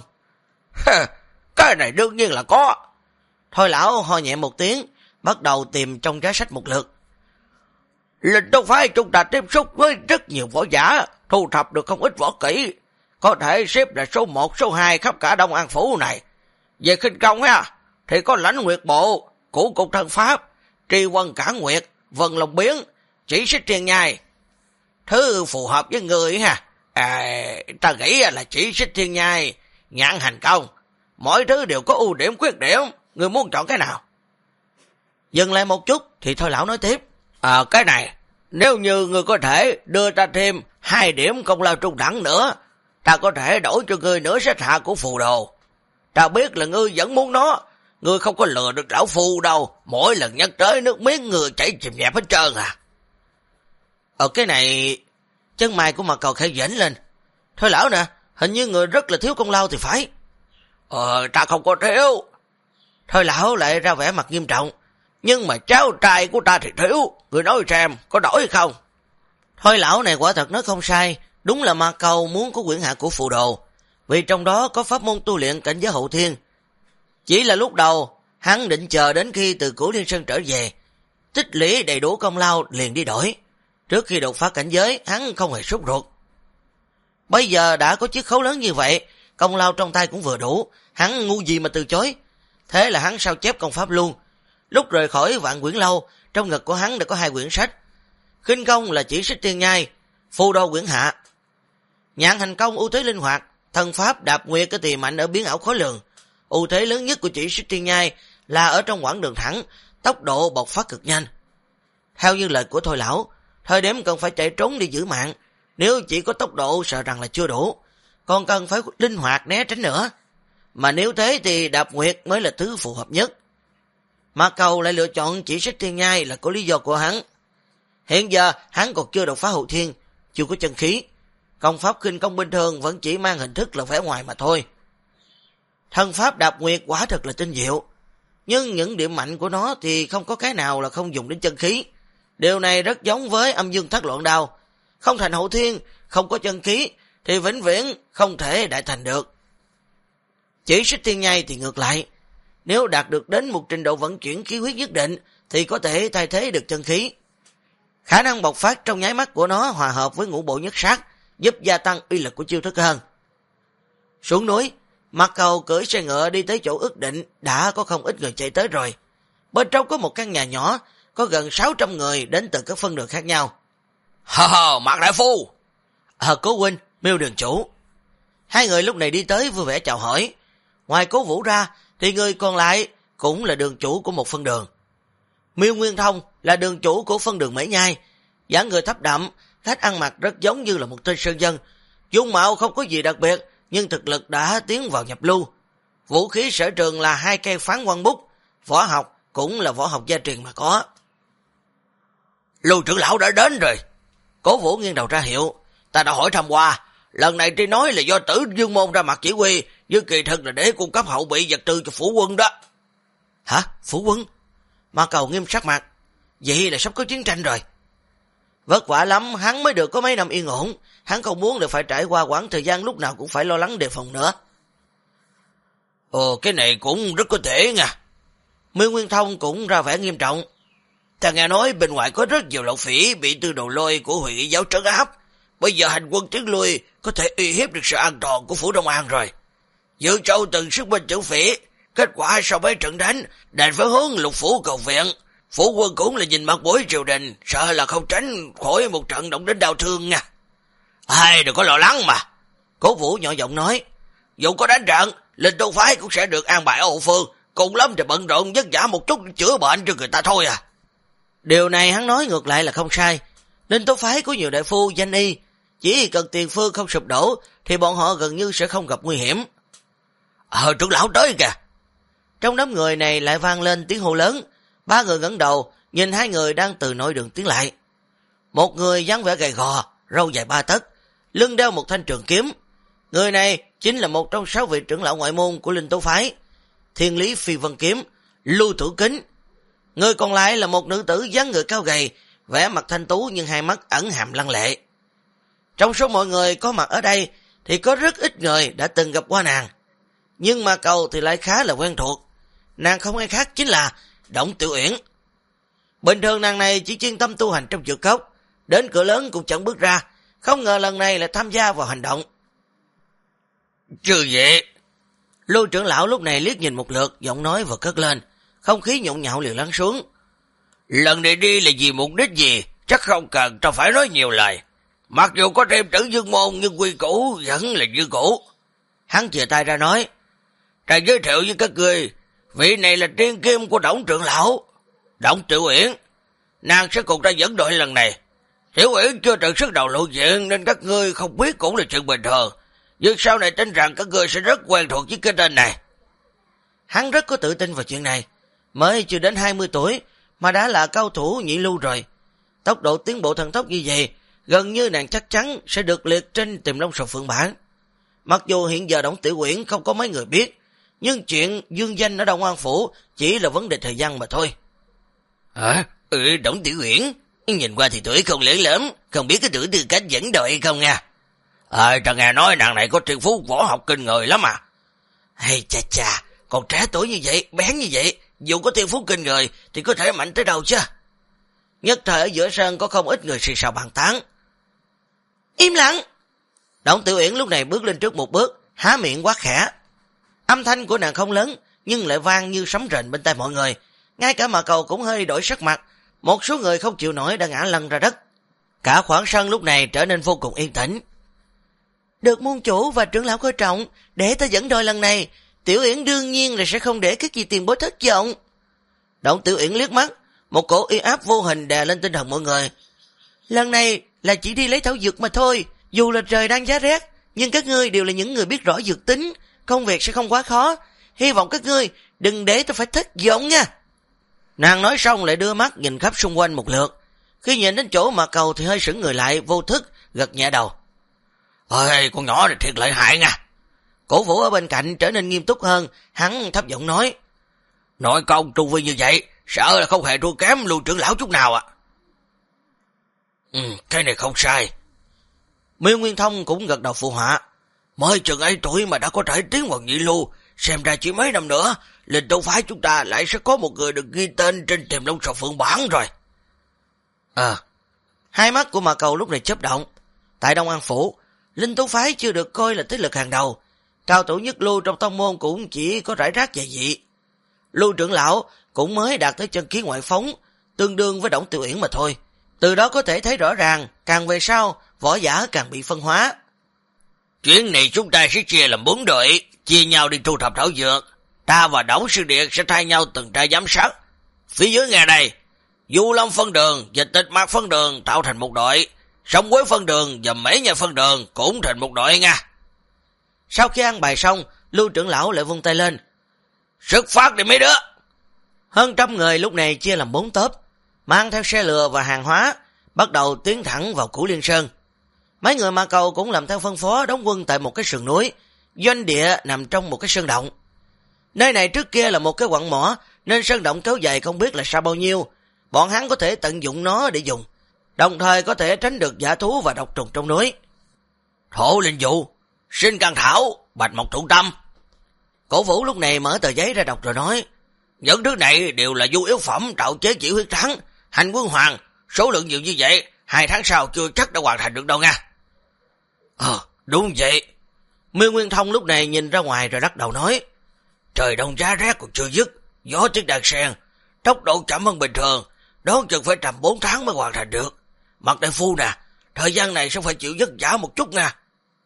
Cái này đương nhiên là có. Thôi lão ho nhẹ một tiếng, bắt đầu tìm trong giá sách một lượt. Linh Tông Phái chúng ta tiếp xúc với rất nhiều võ giả, thu thập được không ít võ kỹ, có thể xếp là số 1, số 2 khắp cả Đông An Phủ này. Về khinh công ha, thì có Lãnh Nguyệt Bộ, Cửu Cục Thân Pháp, Tri Quân Cả Nguyệt, Vân Long Biến, Chỉ Xích Thiên Nhai. Thứ phù hợp với người ha, ta nghĩ là Chỉ Xích Thiên Nhai, Nhãn Hành Công. Mỗi thứ đều có ưu điểm khuyết điểm, người muốn chọn cái nào? Dừng lại một chút thì thôi lão nói tiếp. Cái này, nếu như người có thể đưa ta thêm 2 điểm công lao trung đẳng nữa, ta có thể đổi cho ngươi nửa sách hạ của phù đồ. Ta biết là ngươi vẫn muốn nó, ngươi không có lừa được lão phù đâu, mỗi lần nhắc tới nước miếng ngươi chảy chìm nhẹp hết trơn à. Cái này, chân mày của Mạc Cầu khẽ giãn lên. Thôi lão nè, hình như người rất là thiếu công lao thì phải. Ta không có thiếu. Thôi lão lại ra vẻ mặt nghiêm trọng. Nhưng mà cháu trai của ta thì thiếu, người nói xem, có đổi hay không? Thôi lão này quả thật nói không sai, đúng là Mạc Cầu muốn có quyển hạ của phù đồ, vì trong đó có pháp môn tu luyện cảnh giới hậu thiên. Chỉ là lúc đầu, hắn định chờ đến khi từ Cửu Liên Sơn trở về, tích lũy đầy đủ công lao liền đi đổi. Trước khi đột phá cảnh giới, hắn không hề sốt ruột. Bây giờ đã có chiếc khấu lớn như vậy, công lao trong tay cũng vừa đủ, hắn ngu gì mà từ chối. Thế là hắn sao chép công pháp luôn. Lúc rời khỏi Vạn Quyển Lâu, trong ngực của hắn đã có 2 quyển sách. Khinh công là Chỉ Xích Thiên Nhai, phù đồ quyển hạ. Nhãn Hành Công ưu thế linh hoạt, thần pháp Đạp Nguyệt có tiềm mạnh ở biến ảo khó lường. Ưu thế lớn nhất của Chỉ Xích Thiên Nhai là ở trong quãng đường thẳng, tốc độ bộc phát cực nhanh. Theo như lời của thôi lão, thời điểm cần phải chạy trốn đi giữ mạng, nếu chỉ có tốc độ sợ rằng là chưa đủ, còn cần phải linh hoạt né tránh nữa. Mà nếu thế thì Đạp Nguyệt mới là thứ phù hợp nhất. Mạc Cầu lại lựa chọn Chỉ Xích Thiên Nhai là có lý do của hắn. Hiện giờ hắn còn chưa đột phá hậu thiên, chưa có chân khí. Công pháp khinh công bình thường vẫn chỉ mang hình thức là vẻ ngoài mà thôi. Thần pháp đạp nguyệt quả thật là tinh diệu, nhưng những điểm mạnh của nó thì không có cái nào là không dùng đến chân khí. Điều này rất giống với âm dương thất loạn đao, không thành hậu thiên, không có chân khí thì vĩnh viễn không thể đại thành được. Chỉ xích thiên nhai thì ngược lại, nếu đạt được đến một trình độ vận chuyển khí huyết nhất định thì có thể thay thế được chân khí. Khả năng bộc phát trong nháy mắt của nó hòa hợp với ngũ bộ nhất sát, giúp gia tăng uy lực của chiêu thức hơn. Xuống núi, Mạc Cầu cưỡi xe ngựa đi tới chỗ ước định, đã có không ít người chạy tới rồi. Bên trong có một căn nhà nhỏ, có gần 600 người đến từ các phân đường khác nhau. Mạc đại phu! Cố huynh, Miêu đường chủ. Hai người lúc này đi tới vui vẻ chào hỏi. Ngoài Cố Vũ ra thì người còn lại cũng là đường chủ của một phân đường. Miêu Nguyên Thông là đường chủ của phân đường Mễ Nhai, dáng người thấp đậm, cách ăn mặc rất giống như là một tên sơn dân, dung mạo không có gì đặc biệt, nhưng thực lực đã tiến vào nhập lưu. Vũ khí sở trường là 2 cây phán quan bút, võ học cũng là võ học gia truyền mà có. Lưu trưởng lão đã đến rồi. Cố Vũ nghiêng đầu ra hiệu. Ta đã hỏi thăm qua, lần này tri nói là do Tử Dương Môn ra mặt chỉ huy, với kỳ thực là để cung cấp hậu bị vật tư cho phủ quân đó. Hả? Phủ quân? Mạc Cầu nghiêm sắc mặt. Vậy là sắp có chiến tranh rồi. Vất vả lắm, hắn mới được có mấy năm yên ổn. Hắn không muốn để phải trải qua quãng thời gian lúc nào cũng phải lo lắng đề phòng nữa. Cái này cũng rất có thể nha. Miêu Nguyên Thông cũng ra vẻ nghiêm trọng. Ta nghe nói bên ngoài có rất nhiều lậu phỉ bị Tư Đồ Lôi của huyện Y giáo trấn áp. Bây giờ hành quân tiến lui có thể uy hiếp được sự an toàn của phủ Đông An rồi. Dự Châu từng sức binh trừ phỉ, kết quả sau mấy trận đánh đành phải hướng lục phủ cầu viện. Phủ quân cũng là nhìn mặt bối triều đình, sợ là không tránh khỏi một trận động đến đau thương nha. Đừng có lo lắng mà. Cố Vũ nhỏ giọng nói. Dù có đánh trận, Linh Tô phái cũng sẽ được an bài ở hậu phương, cùng lắm thì bận rộn vất vả một chút chữa bệnh cho người ta thôi à. Điều này hắn nói ngược lại là không sai. Linh Tố phái có nhiều đại phu danh y, chỉ cần tiền phương không sụp đổ thì bọn họ gần như sẽ không gặp nguy hiểm. Trưởng lão tới kìa. Trong đám người này lại vang lên tiếng hô lớn. 3 người ngẩng đầu nhìn 2 người đang từ nội đường tiến lại. Một người dáng vẻ gầy gò, râu dài 3 tấc, lưng đeo một thanh trường kiếm. Người này chính là một trong 6 vị trưởng lão ngoại môn của Linh Tố phái, Thiên Lý Phi Vân Kiếm, Lưu Thủ Kính. Người còn lại là một nữ tử dáng người cao gầy, vẻ mặt thanh tú nhưng hai mắt ẩn hàm lăng lệ. Trong số mọi người có mặt ở đây thì có rất ít người đã từng gặp qua nàng, nhưng mà Cầu thì lại khá là quen thuộc. Nàng không ai khác chính là Đổng Tiểu Uyển. Bình thường nàng này chỉ chuyên tâm tu hành trong dược cốc, đến cửa lớn cũng chẳng bước ra, không ngờ lần này lại tham gia vào hành động. Trừ vậy. Lưu trưởng lão lúc này liếc nhìn một lượt, giọng nói và cất lên, không khí nhộn nhạo liền lắng xuống. Lần này đi là vì mục đích gì, chắc không cần ta phải nói nhiều lời. Mặc dù có thêm Tử Dương Môn nhưng quy củ vẫn là như cũ. Hắn chìa tay ra nói. Ta giới thiệu với các ngươi, vị này là tiên kim của Đổng trưởng lão, Đổng Tiểu Uyển. Nàng sẽ cùng ta dẫn đội lần này. Tiểu Uyển chưa từng sức đầu lộ diện nên các ngươi không biết cũng là chuyện bình thường. Nhưng sau này tin rằng các ngươi sẽ rất quen thuộc với cái tên này. Hắn rất có tự tin vào chuyện này. Mới chưa đến 20 tuổi mà đã là cao thủ nhị lưu rồi. Tốc độ tiến bộ thần tốc như vậy, gần như nàng chắc chắn sẽ được liệt trên Tiềm Long Sầu Phượng bảng. Mặc dù hiện giờ Đổng Tiểu Uyển không có mấy người biết, nhưng chuyện dương danh ở Đông An Phủ chỉ là vấn đề thời gian mà thôi. Đổng Tiểu Uyển, nhìn qua thì tuổi không lớn lắm, không biết có đủ tư cách dẫn đội không nha. Ta nghe nói nàng này có thiên phú võ học kinh người lắm à. Hay chà, còn trẻ tuổi như vậy, bén như vậy, dù có thiên phú kinh người thì có thể mạnh tới đâu chứ. Nhất thời ở giữa sân có không ít người xì xào bàn tán. Im lặng! Đổng Tiểu Uyển lúc này bước lên trước một bước, há miệng quát khẽ. Âm thanh của nàng không lớn, nhưng lại vang như sấm rền bên tai mọi người. Ngay cả Mạc Cầu cũng hơi đổi sắc mặt, một số người không chịu nổi đã ngã lăn ra đất. Cả khoảng sân lúc này trở nên vô cùng yên tĩnh. Được môn chủ và trưởng lão coi trọng, để ta dẫn đội lần này, Tiểu Uyển đương nhiên là sẽ không để các gì tiền bối thất vọng. Đổng Tiểu Uyển liếc mắt, một cổ uy áp vô hình đè lên tinh thần mọi người. Lần này là chỉ đi lấy thảo dược mà thôi, dù là trời đang giá rét, nhưng các ngươi đều là những người biết rõ dược tính, công việc sẽ không quá khó, hy vọng các ngươi đừng để ta phải thất vọng nha. Nàng nói xong lại đưa mắt nhìn khắp xung quanh một lượt, khi nhìn đến chỗ Mạc Cầu thì hơi sững người lại, vô thức gật nhẹ đầu. Con nhỏ này thiệt lợi hại nha. Cổ Vũ ở bên cạnh trở nên nghiêm túc hơn, hắn thấp giọng nói. Nội công trung vi như vậy, sợ là không hề thua kém Lưu trưởng lão chút nào ạ. Cái này không sai. Miêu Nguyên Thông cũng gật đầu phụ họa. Mới chừng ấy tuổi mà đã có thể tiến vào nhị lưu, xem ra chỉ mấy năm nữa, Linh Tông phái chúng ta lại sẽ có một người được ghi tên trên Tiềm Long Sò Phượng bảng rồi. Hai mắt của Mạc Cầu lúc này chớp động. Tại Đông An Phủ, Linh Tông phái chưa được coi là thế lực hàng đầu, cao thủ nhất lưu trong tông môn cũng chỉ có rải rác vài vị. Lưu trưởng lão cũng mới đạt tới chân khí ngoại phóng, tương đương với Đổng Tiểu Uyển mà thôi. Từ đó có thể thấy rõ ràng, càng về sau, võ giả càng bị phân hóa. Chuyến này chúng ta sẽ chia làm 4 đội, chia nhau đi thu thập thảo dược. Ta và Đổng Sư Điệt sẽ thay nhau tuần tra giám sát. Phía dưới nghe đây, Du Lâm phân đường và Tịch Mạc phân đường tạo thành một đội, Sông Quế phân đường và Mễ Nhà phân đường cũng thành một đội nha. Sau khi ăn bài xong, Lưu trưởng lão lại vung tay lên. Xuất phát đi mấy đứa. Hơn 100 người lúc này chia làm 4 tốp, mang theo xe lừa và hàng hóa, bắt đầu tiến thẳng vào Cửu Liên Sơn. Mấy người Mạc Cầu cũng làm theo phân phó đóng quân tại một cái sườn núi, doanh địa nằm trong một cái sơn động. Nơi này trước kia là một cái quặng mỏ, nên sơn động kéo dài không biết là sao bao nhiêu. Bọn hắn có thể tận dụng nó để dùng, đồng thời có thể tránh được dã thú và độc trùng trong núi. Thổ linh dụ, sinh căn thảo, bạch mộc thụ tâm. Cổ Vũ lúc này mở tờ giấy ra đọc rồi nói. Những thứ này đều là du yếu phẩm tạo chế chỉ huyết thắng, hành quân hoàng, số lượng nhiều như vậy, 2 tháng sau chưa chắc đã hoàn thành được đâu nha. Đúng vậy. Miêu Nguyên Thông lúc này nhìn ra ngoài rồi lắc đầu nói. Trời đông giá rét còn chưa dứt, gió tuyết đang xen, tốc độ chậm hơn bình thường, đón chừng phải tầm 4 tháng mới hoàn thành được. Mặt đại phu nè, thời gian này sẽ phải chịu vất vả một chút nha.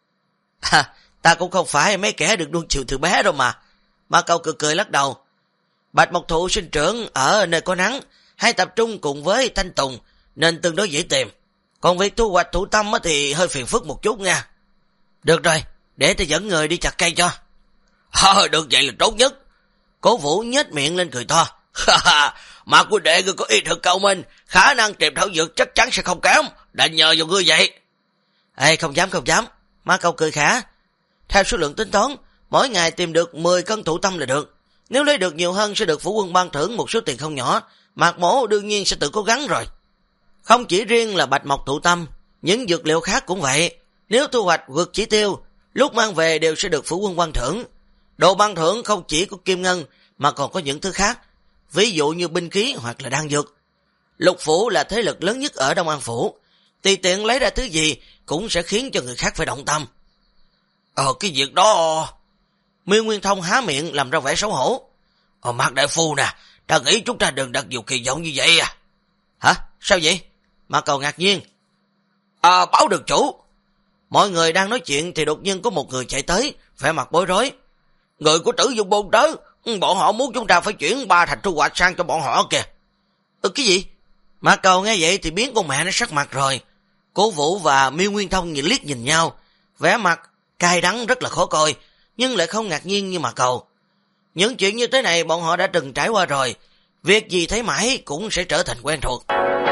Ta cũng không phải mấy kẻ được nuông chiều từ bé đâu mà. Mạc Cầu cười lắc đầu. Bạch mộc thụ sinh trưởng ở nơi có nắng, hay tập trung cùng với thanh tùng, nên tương đối dễ tìm. Còn việc thu hoạch thụ tâm thì hơi phiền phức một chút nha. Được rồi, để ta dẫn người đi chặt cây cho. Được vậy là tốt nhất. Cố Vũ nhếch miệng lên cười to. Mà của đệ ngươi có ý thực cao minh, khả năng tìm thảo dược chắc chắn sẽ không kém, đã nhờ vào ngươi vậy. Không dám. Mạc Cầu cười khả. Theo số lượng tính toán, mỗi ngày tìm được 10 cân thụ tâm là được. Nếu lấy được nhiều hơn sẽ được phủ quân ban thưởng một số tiền không nhỏ. Mạc Mỗ đương nhiên sẽ tự cố gắng rồi. Không chỉ riêng là bạch mộc thụ tâm, những dược liệu khác cũng vậy. Nếu thu hoạch vượt chỉ tiêu, lúc mang về đều sẽ được phủ quân ban thưởng. Đồ ban thưởng không chỉ có kim ngân mà còn có những thứ khác, ví dụ như binh khí hoặc là đan dược. Lục phủ là thế lực lớn nhất ở Đông An Phủ, tùy tiện lấy ra thứ gì cũng sẽ khiến cho người khác phải động tâm. Cái việc đó... Miêu Nguyên Thông há miệng làm ra vẻ xấu hổ. Mạc đại phu nè, ta nghĩ chúng ta đừng đặt nhiều kỳ vọng như vậy à. Hả? Sao vậy? Mạc Cầu ngạc nhiên. Báo được chủ. Mọi người đang nói chuyện thì đột nhiên có một người chạy tới, vẻ mặt bối rối. Người của Tử Dung Môn tới, bọn họ muốn chúng ta phải chuyển 3 thành thu hoạch sang cho bọn họ kìa. Cái gì? Mạc Cầu nghe vậy thì biến con mẹ nó sắc mặt rồi. Cố Vũ và Miêu Nguyên Thông liếc nhìn nhau, vẻ mặt cay đắng rất là khó coi, nhưng lại không ngạc nhiên như Mạc Cầu. Những chuyện như thế này bọn họ đã từng trải qua rồi, việc gì thấy mãi cũng sẽ trở thành quen thuộc.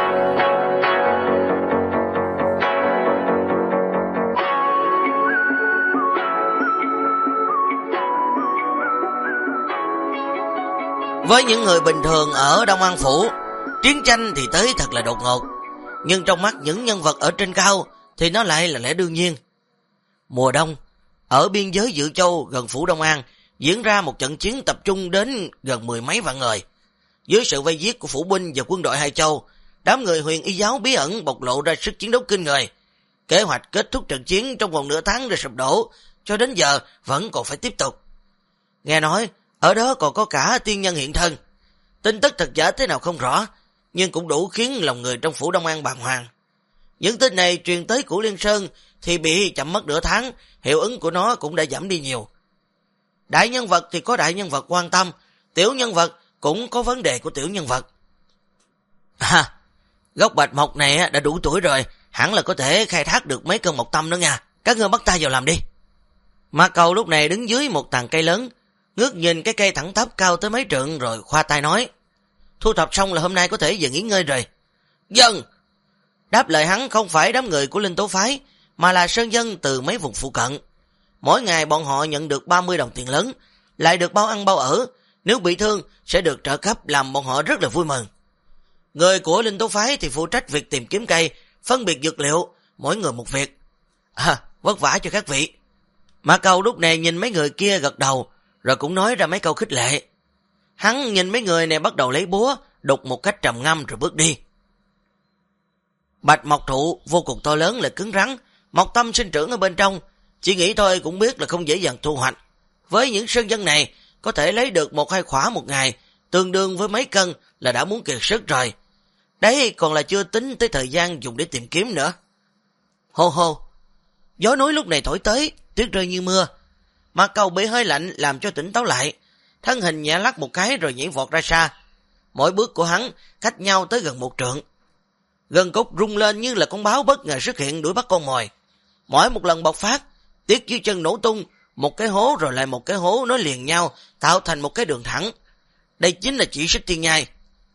Với những người bình thường ở Đông An Phủ, chiến tranh thì tới thật là đột ngột, nhưng trong mắt những nhân vật ở trên cao thì nó lại là lẽ đương nhiên. Mùa đông, ở biên giới Dự Châu gần phủ Đông An, diễn ra một trận chiến tập trung đến gần 10 mấy vạn người. Dưới sự vây giết của phủ binh và quân đội Hai Châu, đám người Huyền Y giáo bí ẩn bộc lộ ra sức chiến đấu kinh người. Kế hoạch kết thúc trận chiến trong vòng nửa tháng đã sụp đổ, cho đến giờ vẫn còn phải tiếp tục. Nghe nói, ở đó còn có cả tiên nhân hiện thân. Tin tức thật giả thế nào không rõ, nhưng cũng đủ khiến lòng người trong phủ Đông An bàng hoàng. Những tin này truyền tới Cửu Liên Sơn thì bị chậm mất nửa tháng, hiệu ứng của nó cũng đã giảm đi nhiều. Đại nhân vật thì có đại nhân vật quan tâm, tiểu nhân vật cũng có vấn đề của tiểu nhân vật. Gốc bạch mộc này đã đủ tuổi rồi, hẳn là có thể khai thác được mấy cân mộc tâm nữa nha. Các ngươi bắt tay vào làm đi. Mạc Cầu lúc này đứng dưới một tàn cây lớn, ngước nhìn cái cây thẳng tắp cao tới mấy trượng rồi khoa tay nói. Thu thập xong là hôm nay có thể về nghỉ ngơi rồi. Dân! Đáp lời hắn không phải đám người của Linh Tố Phái, mà là sơn dân từ mấy vùng phụ cận. Mỗi ngày bọn họ nhận được 30 đồng tiền lớn, lại được bao ăn bao ở, nếu bị thương sẽ được trợ cấp, làm bọn họ rất là vui mừng. Người của Linh Tố Phái thì phụ trách việc tìm kiếm cây, phân biệt dược liệu, mỗi người một việc. Vất vả cho các vị. Mã Cầu lúc này nhìn mấy người kia gật đầu, rồi cũng nói ra mấy câu khích lệ. Hắn nhìn mấy người này bắt đầu lấy búa, đục một cách trầm ngâm rồi bước đi. Bạch mộc thụ vô cùng to lớn là cứng rắn, mộc tâm sinh trưởng ở bên trong, chỉ nghĩ thôi cũng biết là không dễ dàng thu hoạch. Với những sơn dân này, có thể lấy được 1-2 khỏa một ngày, tương đương với mấy cân là đã muốn kiệt sức rồi. Đấy còn là chưa tính tới thời gian dùng để tìm kiếm nữa. Hô hô, gió núi lúc này thổi tới, tuyết rơi như mưa. Mã Cầu bị hơi lạnh làm cho tỉnh táo lại, thân hình nhẹ lắc một cái rồi nhảy vọt ra xa. Mỗi bước của hắn cách nhau tới gần 1 trượng. Gân cốt rung lên như là con báo bất ngờ xuất hiện đuổi bắt con mồi. Mỗi một lần bộc phát, tuyết dưới chân nổ tung, một cái hố rồi lại một cái hố nối liền nhau, tạo thành một cái đường thẳng. Đây chính là chỉ xích thiên nhai.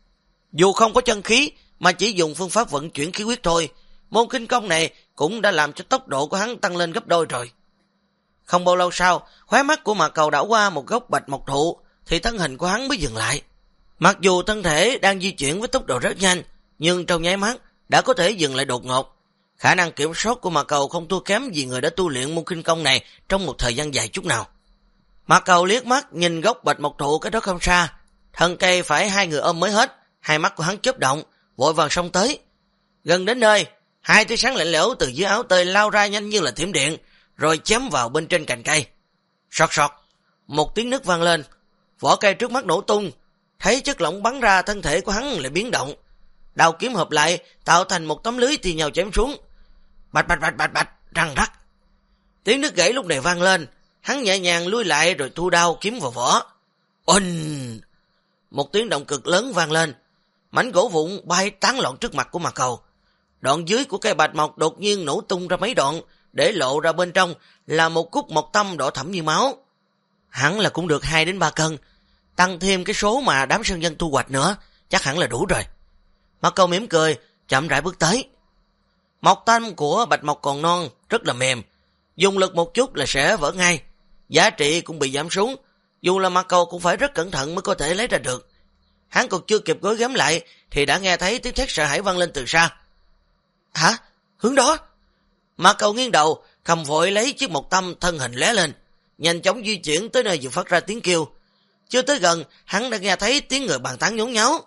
Dù không có chân khí, mà chỉ dùng phương pháp vận chuyển khí huyết thôi, môn khinh công này cũng đã làm cho tốc độ của hắn tăng lên gấp đôi rồi. Không bao lâu sau, khóe mắt của Mã Cầu đảo qua một gốc bạch mộc thụ, thì thân hình của hắn mới dừng lại. Mặc dù thân thể đang di chuyển với tốc độ rất nhanh, nhưng trong nháy mắt đã có thể dừng lại đột ngột. Khả năng kiểm soát của Mã Cầu không thua kém gì người đã tu luyện môn khinh công này trong một thời gian dài chút nào. Mã Cầu liếc mắt nhìn gốc bạch mộc thụ cách đó không xa, thân cây phải 2 người ôm mới hết, hai mắt của hắn chớp động, vội vàng xông tới. Gần đến nơi, 2 tia sáng lạnh lẽo từ dưới áo tơi lao ra nhanh như là thiểm điện, rồi chém vào bên trên cành cây. Sọt sọt, một tiếng nước vang lên, vỏ cây trước mắt nổ tung, thấy chất lỏng bắn ra, thân thể của hắn lại biến động. Đao kiếm hợp lại tạo thành một tấm lưới thì nhau chém xuống. Bạch bạch bạch bạch bạch, răng rắc. Tiếng nước gãy lúc này vang lên, hắn nhẹ nhàng lui lại rồi thu đao kiếm vào vỏ. Oanh! Một tiếng động cực lớn vang lên, mảnh gỗ vụn bay tán loạn trước mặt của Mã Cầu. Đoạn dưới của cây bạch mộc đột nhiên nổ tung ra mấy đoạn, để lộ ra bên trong là một cúc mộc tâm đỏ thẫm như máu. Hẳn là cũng được 2 đến 3 cân, tăng thêm cái số mà đám sơn dân thu hoạch nữa, chắc hẳn là đủ rồi. Mã Cầu mỉm cười, chậm rãi bước tới. Mộc tâm của bạch mộc còn non, rất là mềm, dùng lực một chút là sẽ vỡ ngay, giá trị cũng bị giảm xuống, dù là Mã Cầu cũng phải rất cẩn thận mới có thể lấy ra được. Hắn còn chưa kịp gối ghém lại thì đã nghe thấy tiếng thét sợ hãi vang lên từ xa. Hả? Hướng đó? Mã Cầu nghiêng đầu, cầm vội lấy chiếc mộc tâm, thân hình lóe lên, nhanh chóng di chuyển tới nơi vừa phát ra tiếng kêu. Chưa tới gần, hắn đã nghe thấy tiếng người bàn tán nhốn nháo.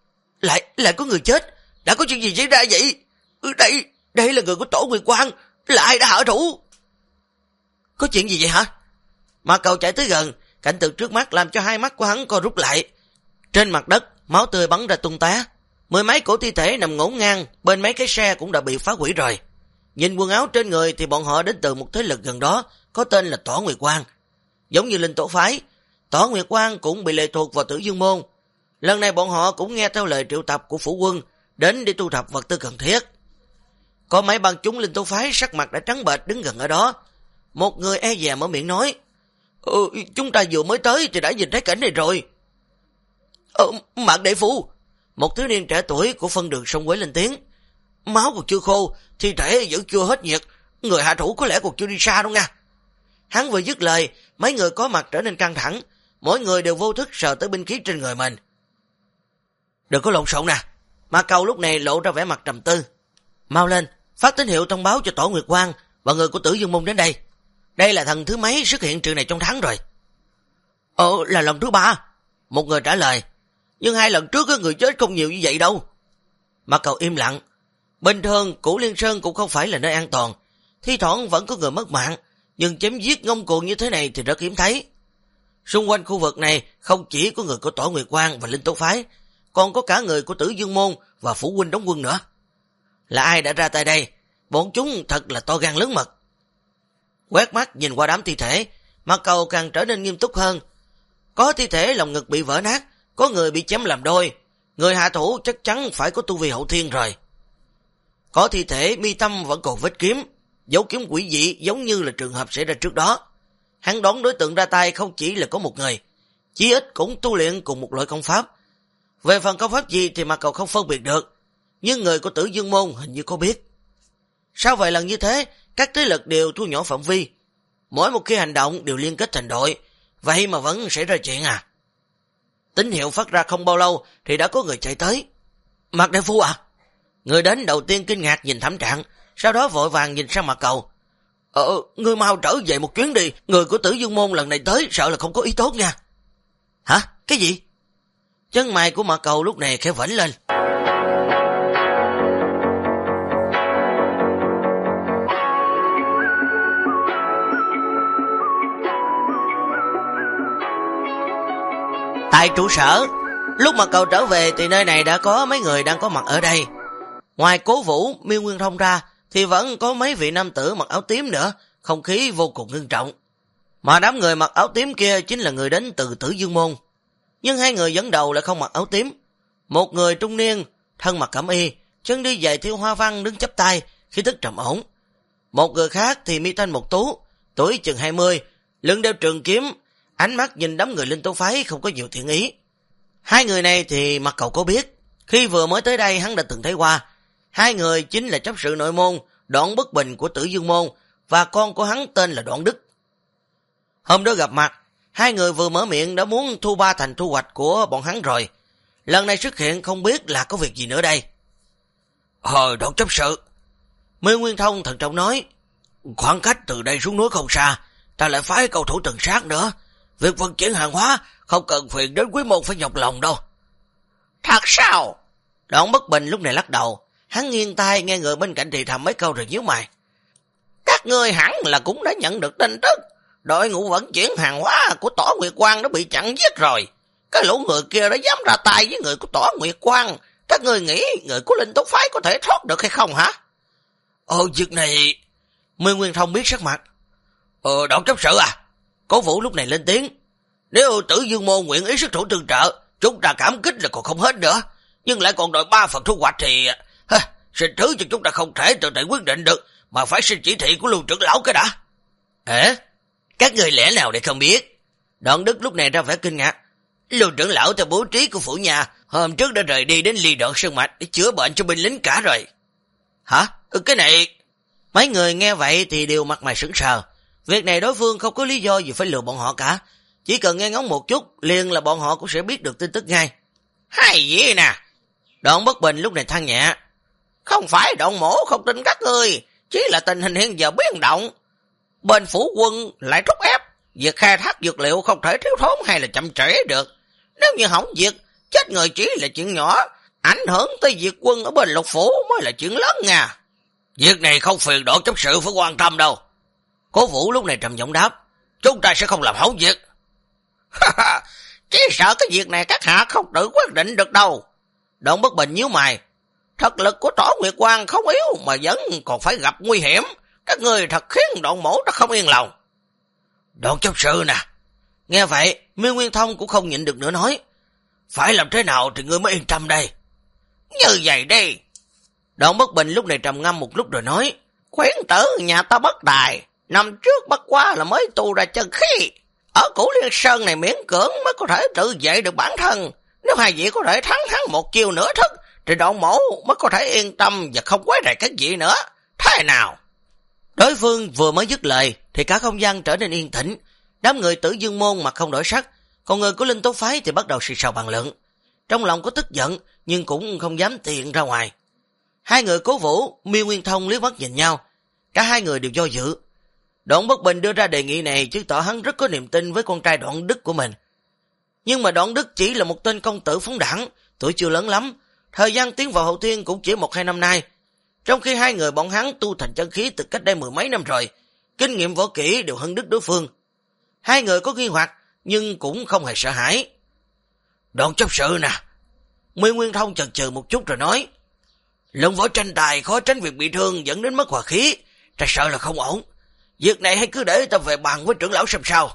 Lại có người chết, đã có chuyện gì xảy ra vậy? Đây là người của Tổ Nguyệt Quang, là ai đã hạ thủ? Có chuyện gì vậy hả? Mã Cầu chạy tới gần, cảnh tượng trước mắt làm cho hai mắt của hắn co rút lại. Trên mặt đất, máu tươi bắn ra tung tóe, 10 mấy cổ thi thể nằm ngổn ngang, bên mấy cái xe cũng đã bị phá hủy rồi. Nhìn quần áo trên người thì bọn họ đến từ một thế lực gần đó, có tên là Tổ Nguyệt Quang. Giống như Linh Tổ Phái, Tổ Nguyệt Quang cũng bị lệ thuộc vào Tử Dương Môn. Lần này bọn họ cũng nghe theo lời triệu tập của phủ quân, đến để thu thập vật tư cần thiết. Có mấy bang chúng Linh Tổ Phái sắc mặt đã trắng bệch đứng gần ở đó. Một người e dè mở miệng nói, chúng ta vừa mới tới thì đã nhìn thấy cảnh này rồi. Mạc Đại Phu, một thiếu niên trẻ tuổi của phân đường sông Quế lên tiếng. Máu còn chưa khô, thi thể vẫn chưa hết nhiệt, người hạ thủ có lẽ còn chưa đi xa đâu nha. Hắn vừa dứt lời, mấy người có mặt trở nên căng thẳng, mỗi người đều vô thức sờ tới binh khí trên người mình. Đừng có lộn xộn nè. Mã Cầu lúc này lộ ra vẻ mặt trầm tư. Mau lên, phát tín hiệu thông báo cho Tổ Nguyệt Quang và người của Tử Dương Môn đến đây. Đây là thần thứ mấy xuất hiện trường này trong tháng rồi? Là lần thứ 3. Một người trả lời. Nhưng 2 lần trước người chết không nhiều như vậy đâu. Mã Cầu im lặng. Bình thường Cửu Liên Sơn cũng không phải là nơi an toàn, thi thoảng vẫn có người mất mạng, nhưng chém giết ngông cuồng như thế này thì rất hiếm thấy. Xung quanh khu vực này không chỉ có người của Tổ Nguyệt Quang và Linh Tố Phái, còn có cả người của Tử Dương Môn và phủ huynh đóng quân nữa. Là ai đã ra tay đây? Bọn chúng thật là to gan lớn mật. Quét mắt nhìn qua đám thi thể, Mã Cầu càng trở nên nghiêm túc hơn. Có thi thể lòng ngực bị vỡ nát, có người bị chém làm đôi, người hạ thủ chắc chắn phải có tu vi hậu thiên rồi. Có thi thể mi tâm vẫn còn vết kiếm, dấu kiếm quỷ dị giống như là trường hợp xảy ra trước đó. Hắn đoán đối tượng ra tay không chỉ là có một người, chí ít cũng tu luyện cùng một loại công pháp. Về phần công pháp gì thì Mã Cầu không phân biệt được, nhưng người của Tử Dương Môn hình như có biết. Sau vài lần như thế, các thế lực đều thu nhỏ phạm vi. Mỗi một khi hành động đều liên kết thành đội, vậy mà vẫn xảy ra chuyện à? Tín hiệu phát ra không bao lâu thì đã có người chạy tới. Mạc đại phu à? Người đến đầu tiên kinh ngạc nhìn thảm trạng, sau đó vội vàng nhìn sang Mạc Cầu. Ngươi mau trở về một chuyến đi, người của Tử Dương Môn lần này tới sợ là không có ý tốt nha. Hả? Cái gì? Chân mày của Mạc Cầu lúc này khẽ vẫy lên. Tại trụ sở, lúc Mạc Cầu trở về thì nơi này đã có mấy người đang có mặt ở đây. Ngoài Cố Vũ, Miêu Nguyên Thông ra thì vẫn có mấy vị nam tử mặc áo tím nữa, không khí vô cùng nghiêm trọng. Mà đám người mặc áo tím kia chính là người đến từ Tử Dương Môn. Nhưng hai người dẫn đầu lại không mặc áo tím. Một người trung niên, thân mặc cẩm y, chân đi giày theo hoa văn đứng chắp tay, khí tức trầm ổn. Một người khác thì mi thanh mục tú, tuổi chừng 20, lưng đeo trường kiếm, ánh mắt nhìn đám người Linh Tố Phái không có nhiều thiện ý. Hai người này thì Mạc Cầu có biết, khi vừa mới tới đây hắn đã từng thấy qua. Hai người chính là chấp sự nội môn Đoạn Bất Bình của Tử Dương Môn và con của hắn tên là Đoạn Đức. Hôm đó gặp mặt, hai người vừa mở miệng đã muốn thu ba thành thu hoạch của bọn hắn rồi. Lần này xuất hiện không biết là có việc gì nữa đây. Đoạn chấp sự, Miêu Nguyên Thông thận trọng nói, khoảng cách từ đây xuống núi không xa, ta lại phái cầu thủ tuần sát nữa. Việc vận chuyển hàng hóa không cần phiền đến Quý Môn phải nhọc lòng đâu. Thật sao? Đoạn Bất Bình lúc này lắc đầu, hắn nghiêng tai nghe người bên cạnh thì thầm mấy câu rồi nhíu mày. Các ngươi hẳn là cũng đã nhận được tin tức, đội ngũ vận chuyển hàng hóa của Tỏ Nguyệt Quang đã bị chặn giết rồi. Cái lũ người kia đã dám ra tay với người của Tỏ Nguyệt Quang. Các ngươi nghĩ người của Linh Túc Phái có thể thoát được hay không hả? Việc này... Miêu Nguyên Thông biết sắc mặt. Đoạn chấp sự à? Cố Vũ lúc này lên tiếng. Nếu Tử Dương Môn nguyện ý xuất thủ tương trợ, chúng ta cảm kích là còn không hết nữa. Nhưng lại còn đòi 3 phần thu hoạch thì... xin thứ cho chúng ta không thể tự thể quyết định được, mà phải xin chỉ thị của Lưu trưởng lão cái đã. Các người lẽ nào để không biết? Đoạn Đức lúc này ra vẻ kinh ngạc. Lưu trưởng lão theo bố trí của phủ nhà hôm trước đã rời đi đến Ly Đoạn Sơn Mạch để chữa bệnh cho binh lính cả rồi. Hả? Cái này... Mấy người nghe vậy thì đều mặt mày sững sờ. Việc này đối phương không có lý do gì phải lừa bọn họ cả. Chỉ cần nghe ngóng một chút, liền là bọn họ cũng sẽ biết được tin tức ngay. Hay gì nè? Đoạn Bất Bình lúc này than nhẹ. Không phải Đoạn Mổ không tin các ngươi, chỉ là tình hình hiện giờ biến động. Bên phủ quân lại thúc ép, việc khai thác dược liệu không thể thiếu thốn hay là chậm trễ được. Nếu như hỏng việc, chết người chỉ là chuyện nhỏ, ảnh hưởng tới việc quân ở bên Lục Phủ mới là chuyện lớn nha. Việc này không phiền Đoạn chấp sự phải quan tâm đâu. Cố Vũ lúc này trầm giọng đáp. Chúng ta sẽ không làm hỏng việc. Chỉ sợ cái việc này các hạ không tự quyết định được đâu. Đoạn Bất Bình nhíu mày. Thực lực của Tỏ Nguyệt Quang không yếu mà vẫn còn phải gặp nguy hiểm. Các người thật khiến Đoạn Mổ nó không yên lòng. Đoạn chấp sự nè. Nghe vậy, Miêu Nguyên Thông cũng không nhịn được nữa nói. Phải làm thế nào thì ngươi mới yên tâm đây. Như vậy đi. Đoạn Bất Bình lúc này trầm ngâm một lúc rồi nói. Khuyến tử nhà ta bất tài. Năm trước bất quá là mới tu ra chân khí. Ở Cửu Liên Sơn này miễn cưỡng mới có thể tự vệ được bản thân. Nếu hai vị có thể thắng hắn một chiêu nửa thức thì Đoạn Mổ mới có thể yên tâm và không quấy rầy các vị nữa. Thế nào? Đối phương vừa mới dứt lời thì cả không gian trở nên yên tĩnh. Đám người Tử Dương Môn mặt không đổi sắc, còn người của Linh Tố Phái thì bắt đầu xì xào bàn luận. Trong lòng có tức giận nhưng cũng không dám tiện ra ngoài. Hai người Cố Vũ, Miêu Nguyên Thông liếc mắt nhìn nhau. Cả hai người đều do dự. Đoạn Bất Bình đưa ra đề nghị này chứng tỏ hắn rất có niềm tin với con trai Đoạn Đức của mình. Nhưng mà Đoạn Đức chỉ là một tên công tử phóng đẳng, tuổi chưa lớn lắm, thời gian tiến vào hậu thiên cũng chỉ 1-2 năm nay. Trong khi hai người bọn hắn tu thành chân khí từ cách đây 10 mấy năm rồi, kinh nghiệm võ kỹ đều hơn Đức đối phương. Hai người có nghi hoặc nhưng cũng không hề sợ hãi. Đoạn chấp sự nè. Miêu Nguyên Thông chần chừ một chút rồi nói. Luận võ tranh tài khó tránh việc bị thương dẫn đến mất hòa khí, ta sợ là không ổn. Việc này hãy cứ để ta về bàn với trưởng lão xem sao.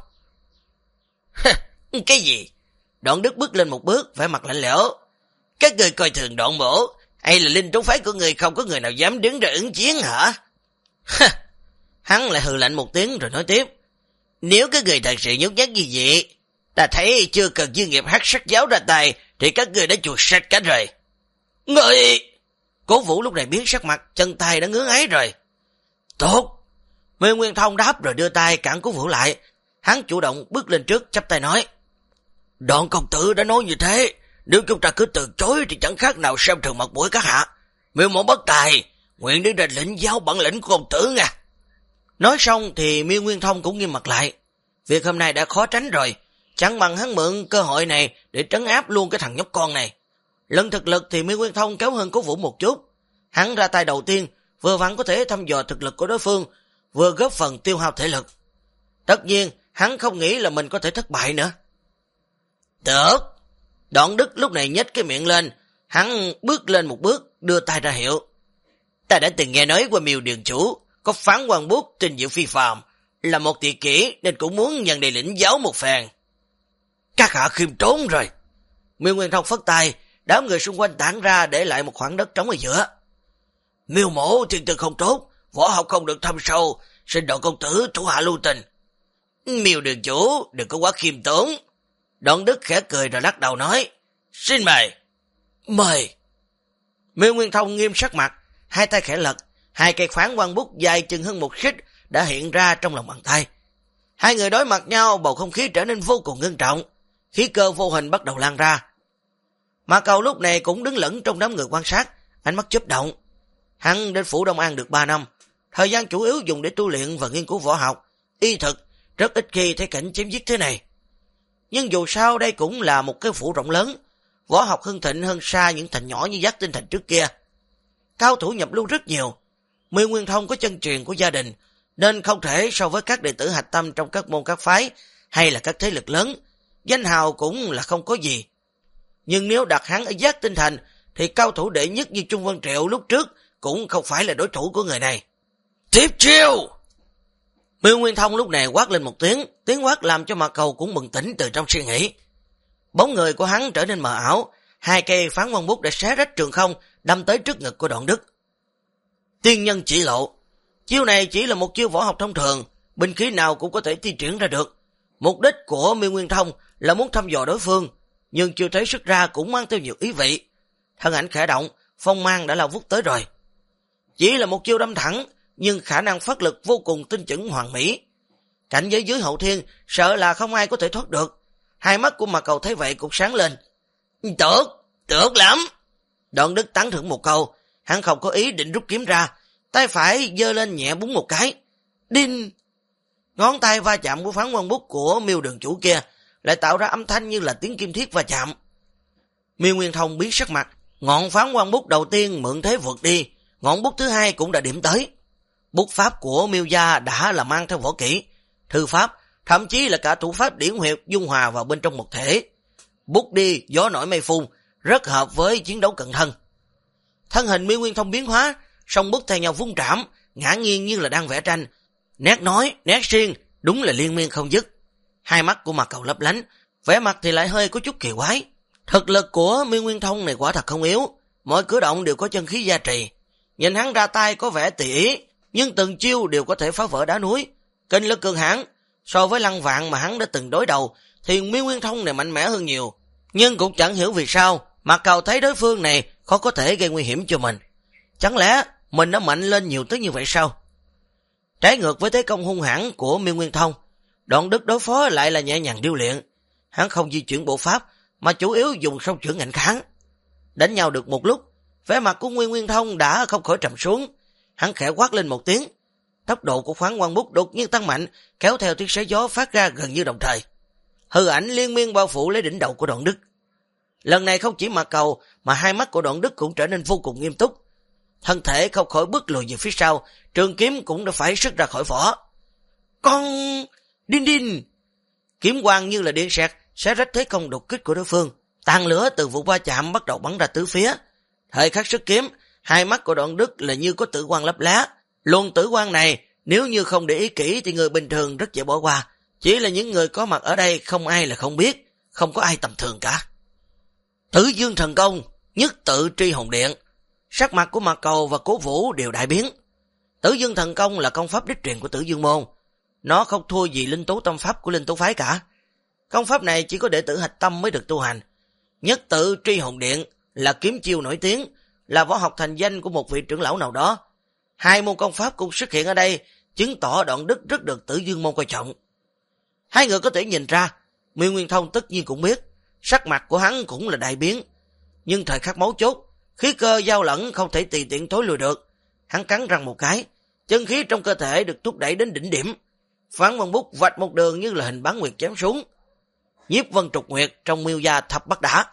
Cái gì? Đoạn Đức bước lên một bước, vẻ mặt lạnh lẽo. Các người coi thường Đoạn Mổ, hay là Linh Tố Phái của người không có người nào dám đứng ra ứng chiến hả? Hắn lại hừ lạnh một tiếng rồi nói tiếp. Nếu các người thật sự nhút nhát như vậy, ta thấy chưa cần chuyên nghiệp hắc sắc giáo ra tay thì các người đã chuột sạch cả rồi. Người! Cố Vũ lúc này biến sắc mặt, chân tay đã ngứa ngáy rồi. Tốt! Miêu Nguyên Thông đáp rồi đưa tay cản Cố Vũ lại. Hắn chủ động bước lên trước chắp tay nói: Đoạn công tử đã nói như thế, nếu chúng ta cứ từ chối thì chẳng khác nào xem thường mặt mũi các hạ. Miêu mẫu bất tài, nguyện đi ra lĩnh giáo bản lĩnh của công tử nha. Nói xong thì Miêu Nguyên Thông cũng nghiêm mặt lại. Việc hôm nay đã khó tránh rồi, chẳng bằng hắn mượn cơ hội này để trấn áp luôn cái thằng nhóc con này. Lần thực lực thì Miêu Nguyên Thông kéo hơn Cố Vũ một chút. Hắn ra tay đầu tiên, vừa vặn có thể thăm dò thực lực của đối phương, vừa góp phần tiêu hao thể lực. Tất nhiên, hắn không nghĩ là mình có thể thất bại nữa. Được. Đoạn Đức lúc này nhếch cái miệng lên, hắn bước lên một bước, đưa tay ra hiệu. Ta đã từng nghe nói qua Miêu Đường chủ, có phán quan bút trình diệu phi phàm, là một tỷ kỹ nên cũng muốn nhận đề lĩnh giáo một phen. Các hạ khiêm tốn rồi. Miêu Nguyên Thông phất tay, đám người xung quanh tản ra để lại một khoảng đất trống ở giữa. Miêu mổ thiên tư không tốt, võ học không được thâm sâu, xin Đoạn công tử thủ hạ lưu tình. Miêu đường chủ đừng có quá khiêm tốn. Đoạn Đức khẽ cười rồi lắc đầu nói: Xin mời. Mời. Miêu Nguyên Thông nghiêm sắc mặt, hai tay khẽ lật, hai cây khoáng quan bút dài chừng hơn một xích đã hiện ra trong lòng bàn tay. Hai người đối mặt nhau, bầu không khí trở nên vô cùng ngưng trọng, khí cơ vô hình bắt đầu lan ra. Mã Cầu lúc này cũng đứng lẫn trong đám người quan sát, ánh mắt chớp động. Hắn đến Phủ Đông An được 3 năm, thời gian chủ yếu dùng để tu luyện và nghiên cứu võ học, y thực, rất ít khi thấy cảnh chém giết thế này. Nhưng dù sao đây cũng là một cái phủ rộng lớn, võ học hưng thịnh hơn xa những thành nhỏ như Giác Tinh Thành trước kia. Cao thủ nhập lưu rất nhiều. Miêu Nguyên Thông có chân truyền của gia đình, nên không thể so với các đệ tử hạch tâm trong các môn các phái hay là các thế lực lớn, danh hào cũng là không có gì. Nhưng nếu đặt hắn ở Giác Tinh Thành thì cao thủ đệ nhất như Trung Vân Triệu lúc trước cũng không phải là đối thủ của người này. Tiếp chiêu! Miêu Nguyên Thông lúc này quát lên một tiếng quát làm cho Mạc Cầu cũng bừng tỉnh từ trong suy nghĩ. Bóng người của hắn trở nên mờ ảo, hai cây phán quan bút đã xé rách trường không, đâm tới trước ngực của Đoạn Đức. Tiên nhân chỉ lộ. Chiêu này chỉ là một chiêu võ học thông thường, binh khí nào cũng có thể thi triển ra được. Mục đích của Miêu Nguyên Thông là muốn thăm dò đối phương, nhưng chiêu thấy xuất ra cũng mang theo nhiều ý vị. Thân ảnh khẽ động, phong mang đã lao vút tới rồi. Chỉ là một chiêu đâm thẳng, nhưng khả năng phát lực vô cùng tinh chuẩn hoàn mỹ. Cảnh giới dưới hậu thiên sợ là không ai có thể thoát được. Hai mắt của Mạc Cầu thấy vậy cũng sáng lên. Được lắm. Đoạn Đức tán thưởng một câu, hắn không có ý định rút kiếm ra, tay phải giơ lên nhẹ búng một cái. Đinh! Ngón tay va chạm của phán quan bút của Miêu đường chủ kia lại tạo ra âm thanh như là tiếng kim thiết va chạm. Miêu Nguyên Thông biến sắc mặt, ngọn phán quan bút đầu tiên mượn thế vượt đi, ngọn bút thứ hai cũng đã điểm tới. Bút pháp của Miêu gia đã là mang theo võ kỹ, thư pháp, thậm chí là cả thủ pháp điển huyệt dung hòa vào bên trong một thể. Bút đi gió nổi mây phun, rất hợp với chiến đấu cận thân. Thân hình Miêu Nguyên Thông biến hóa, song bút theo nhau vung trảm, ngã nghiêng như là đang vẽ tranh. Nét nói, nét riêng, đúng là liên miên không dứt. Hai mắt của Mạc Cầu lấp lánh, vẻ mặt thì lại hơi có chút kỳ quái. Thực lực của Miêu Nguyên Thông này quả thật không yếu, mọi cử động đều có chân khí gia trì. Nhìn hắn ra tay có vẻ tùy ý, nhưng từng chiêu đều có thể phá vỡ đá núi. Kinh lực cường hãn, so với Lăng Vạn mà hắn đã từng đối đầu thì Miêu Nguyên Thông này mạnh mẽ hơn nhiều. Nhưng cũng chẳng hiểu vì sao Mạc Cầu thấy đối phương này khó có thể gây nguy hiểm cho mình. Chẳng lẽ mình đã mạnh lên nhiều tới như vậy sao? Trái ngược với thế công hung hãn của Miêu Nguyên Thông, Đoạn Đức đối phó lại là nhẹ nhàng điêu luyện. Hắn không di chuyển bộ pháp mà chủ yếu dùng song chưởng ngạnh kháng. Đánh nhau được một lúc, vẻ mặt của Nguyên Thông đã không khỏi trầm xuống. Hắn khẽ quát lên một tiếng, tốc độ của khoáng quan bút đột nhiên tăng mạnh, kéo theo tiếng sét gió phát ra gần như đồng thời. Hư ảnh liên miên bao phủ lấy đỉnh đầu của Đoạn Đức. Lần này không chỉ Mạc Cầu mà hai mắt của Đoạn Đức cũng trở nên vô cùng nghiêm túc. Thân thể không khỏi bước lùi về phía sau, trường kiếm cũng đã phải xuất ra khỏi vỏ. Con đinh! Kiếm quang như là điện sét xé rách thế công đột kích của đối phương. Tàn lửa từ vụ va chạm bắt đầu bắn ra tứ phía. Thời khắc xuất kiếm, hai mắt của Đoạn Đức là như có tử quang lấp lá. Luồng tử quang này nếu như không để ý kỹ thì người bình thường rất dễ bỏ qua. Chỉ là những người có mặt ở đây không ai là không biết, không có ai tầm thường cả. Tử Dương thần công, nhất tự tri hồn điện. Sắc mặt của Mạc Cầu và Cố Vũ đều đại biến. Tử Dương thần công là công pháp đích truyền của Tử Dương môn. Nó không thua gì linh tố tâm pháp của linh tố phái cả. Công pháp này chỉ có đệ tử hạch tâm mới được tu hành. Nhất tự tri hồn điện là kiếm chiêu nổi tiếng, là võ học thành danh của một vị trưởng lão nào đó. Hai môn công pháp cũng xuất hiện ở đây chứng tỏ Đoạn Đức rất được Tử Dương Môn coi trọng. Hai người có thể nhìn ra, Miêu Nguyên Thông tất nhiên cũng biết, sắc mặt của hắn cũng là đại biến. Nhưng thời khắc mấu chốt, khí cơ giao lẫn không thể tùy tiện thối lùi được. Hắn cắn răng một cái, chân khí trong cơ thể được thúc đẩy đến đỉnh điểm. Phán Vân Bút vạch một đường như là hình bán nguyệt chém xuống. Nhiếp Vân Trục Nguyệt trong Miêu gia thập bắt đả.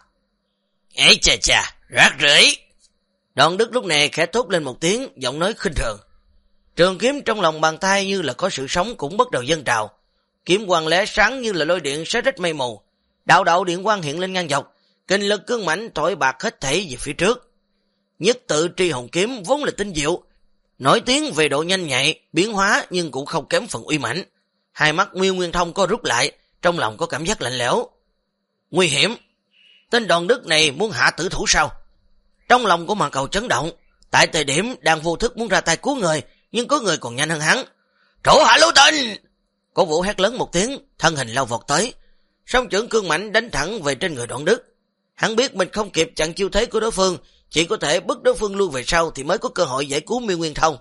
Ê chà chà, rác rưởi. Đoạn Đức lúc này khẽ thốt lên một tiếng, giọng nói khinh thường. Trường kiếm trong lòng bàn tay như là có sự sống cũng bắt đầu dâng trào. Kiếm quang lóe sáng như là lôi điện xé rách mây mù. Đạo đạo điện quang hiện lên ngang dọc, kinh lực cương mãnh thổi bạc hết thảy về phía trước. Nhất tự tri hồn kiếm vốn là tinh diệu, nổi tiếng về độ nhanh nhạy, biến hóa nhưng cũng không kém phần uy mãnh. Hai mắt Miêu Nguyên Thông co rút lại, trong lòng có cảm giác lạnh lẽo. Nguy hiểm, tên Đoạn Đức này muốn hạ tử thủ sao? Trong lòng của Mạc Cầu chấn động, tại thời điểm đang vô thức muốn ra tay cứu người, nhưng có người còn nhanh hơn hắn. Trụ hạ lưu tình! Cổ Vũ hét lớn một tiếng, thân hình lao vọt tới, song chưởng cương mãnh đánh thẳng về trên người Đoạn Đức. Hắn biết mình không kịp chặn chiêu thế của đối phương, chỉ có thể bức đối phương lui về sau thì mới có cơ hội giải cứu Miêu Nguyên Thông.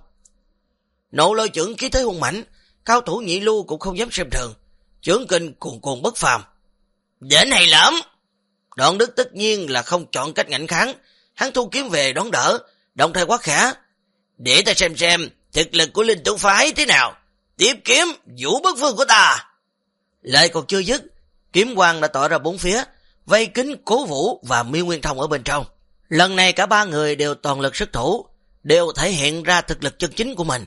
Nộ lôi chưởng khí thế hung mãnh, cao thủ nhị lưu cũng không dám xem thường, chưởng kình cuồn cuồn bất phàm. Đến hay lắm! Đoạn Đức tất nhiên là không chọn cách ngạnh kháng, hắn thu kiếm về đón đỡ, đồng thời quát khẽ. Để ta xem thực lực của Linh Tú phái thế nào, tiếp kiếm vũ bất phương của ta. Lời còn chưa dứt, kiếm quang đã tỏa ra bốn phía, vây kín Cố Vũ và Miêu Nguyên Thông ở bên trong. Lần này cả ba người đều toàn lực xuất thủ, đều thể hiện ra thực lực chân chính của mình.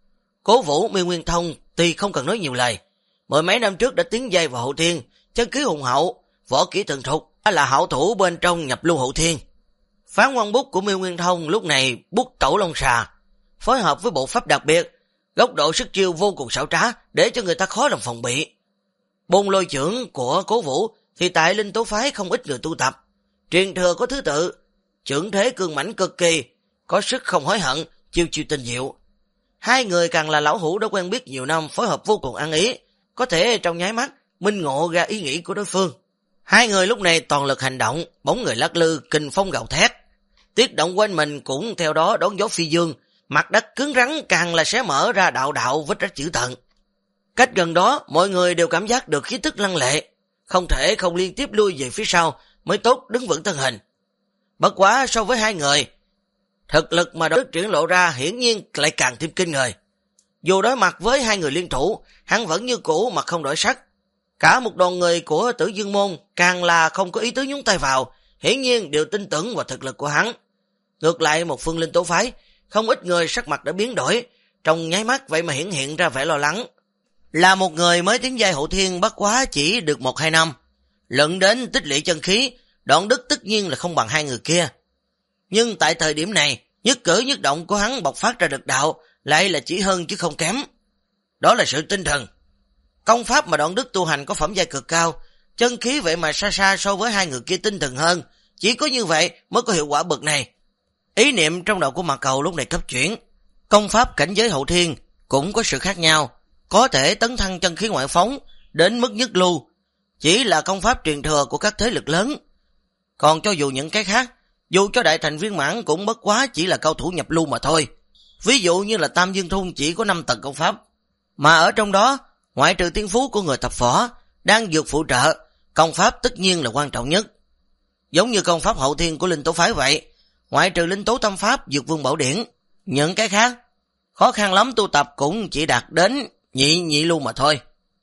Cố Vũ, Miêu Nguyên Thông tuy không cần nói nhiều lời, mười mấy năm trước đã tiến giai vào hậu thiên, chân khí hùng hậu, võ kỹ thuần thục, là hảo thủ bên trong nhập lưu hậu thiên. Phán Quan bút của Miêu Nguyên Thông lúc này bút Cẩu Long Xà, phối hợp với bộ pháp đặc biệt, góc độ sức chiêu vô cùng xảo trá để cho người ta khó lòng phòng bị. Bôn lôi chưởng của Cố Vũ thì tại Linh Tố phái không ít người tu tập, truyền thừa có thứ tự, chưởng thế cương mãnh cực kỳ, có sức không hối hận, chiêu chiêu tinh diệu. Hai người càng là lão hữu đã quen biết nhiều năm, phối hợp vô cùng ăn ý, có thể trong nháy mắt minh ngộ ra ý nghĩ của đối phương. Hai người lúc này toàn lực hành động, bóng người lắc lư, kình phong gào thét. Tiết động quanh mình cũng theo đó đón gió phi dương, mặt đất cứng rắn càng là sẽ mở ra đạo đạo vết rách dữ tận. Cách gần đó, mọi người đều cảm giác được khí tức lăng lệ, không thể không liên tiếp lui về phía sau mới tốt đứng vững thân hình. Bất quá so với hai người, thực lực mà Đoạn Đức triển lộ ra hiển nhiên lại càng thêm kinh người. Dù đối mặt với hai người liên thủ, hắn vẫn như cũ mà không đổi sắc. Cả một đoàn người của Tử Dương Môn càng là không có ý tứ nhúng tay vào, hiển nhiên đều tin tưởng vào thực lực của hắn. Ngược lại một phương Linh Tố phái, không ít người sắc mặt đã biến đổi, trong nháy mắt vậy mà hiện ra vẻ lo lắng. Là một người mới tiến giai hậu thiên bất quá chỉ được 1-2 năm, luận đến tích lũy chân khí, Đoạn Đức tất nhiên là không bằng hai người kia. Nhưng tại thời điểm này, nhất cử nhất động của hắn bộc phát ra lực đạo lại là chỉ hơn chứ không kém. Đó là sự tinh thần. Công pháp mà Đoạn Đức tu hành có phẩm giai cực cao, chân khí vậy mà xa xa so với hai người kia tinh thần hơn, chỉ có như vậy mới có hiệu quả bậc này. Ý niệm trong đầu của Mạc Cầu lúc này cấp chuyển, công pháp cảnh giới hậu thiên cũng có sự khác nhau, có thể tấn thăng chân khí ngoại phóng đến mức nhất lưu, chỉ là công pháp truyền thừa của các thế lực lớn. Còn cho dù những cái khác, dù cho đại thành viên mãn cũng bất quá chỉ là cao thủ nhập lưu mà thôi. Ví dụ như là Tam Dương Thung chỉ có 5 tầng công pháp, mà ở trong đó, ngoại trừ tiên phú của người tập võ, đang dược phụ trợ, công pháp tất nhiên là quan trọng nhất. Giống như công pháp hậu thiên của Linh Tố phái vậy, ngoại trừ Linh Tố Tâm Pháp, Dược Vương Bảo Điển, những cái khác, khó khăn lắm tu tập cũng chỉ đạt đến nhị lưu mà thôi.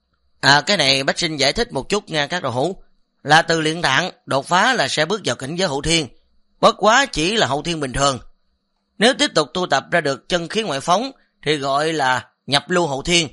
Cái này Bách Sinh giải thích một chút nha các đồ hữu, là từ luyện tạng đột phá là sẽ bước vào cảnh giới hậu thiên, bất quá chỉ là hậu thiên bình thường. Nếu tiếp tục tu tập ra được chân khí ngoại phóng thì gọi là nhập lưu hậu thiên.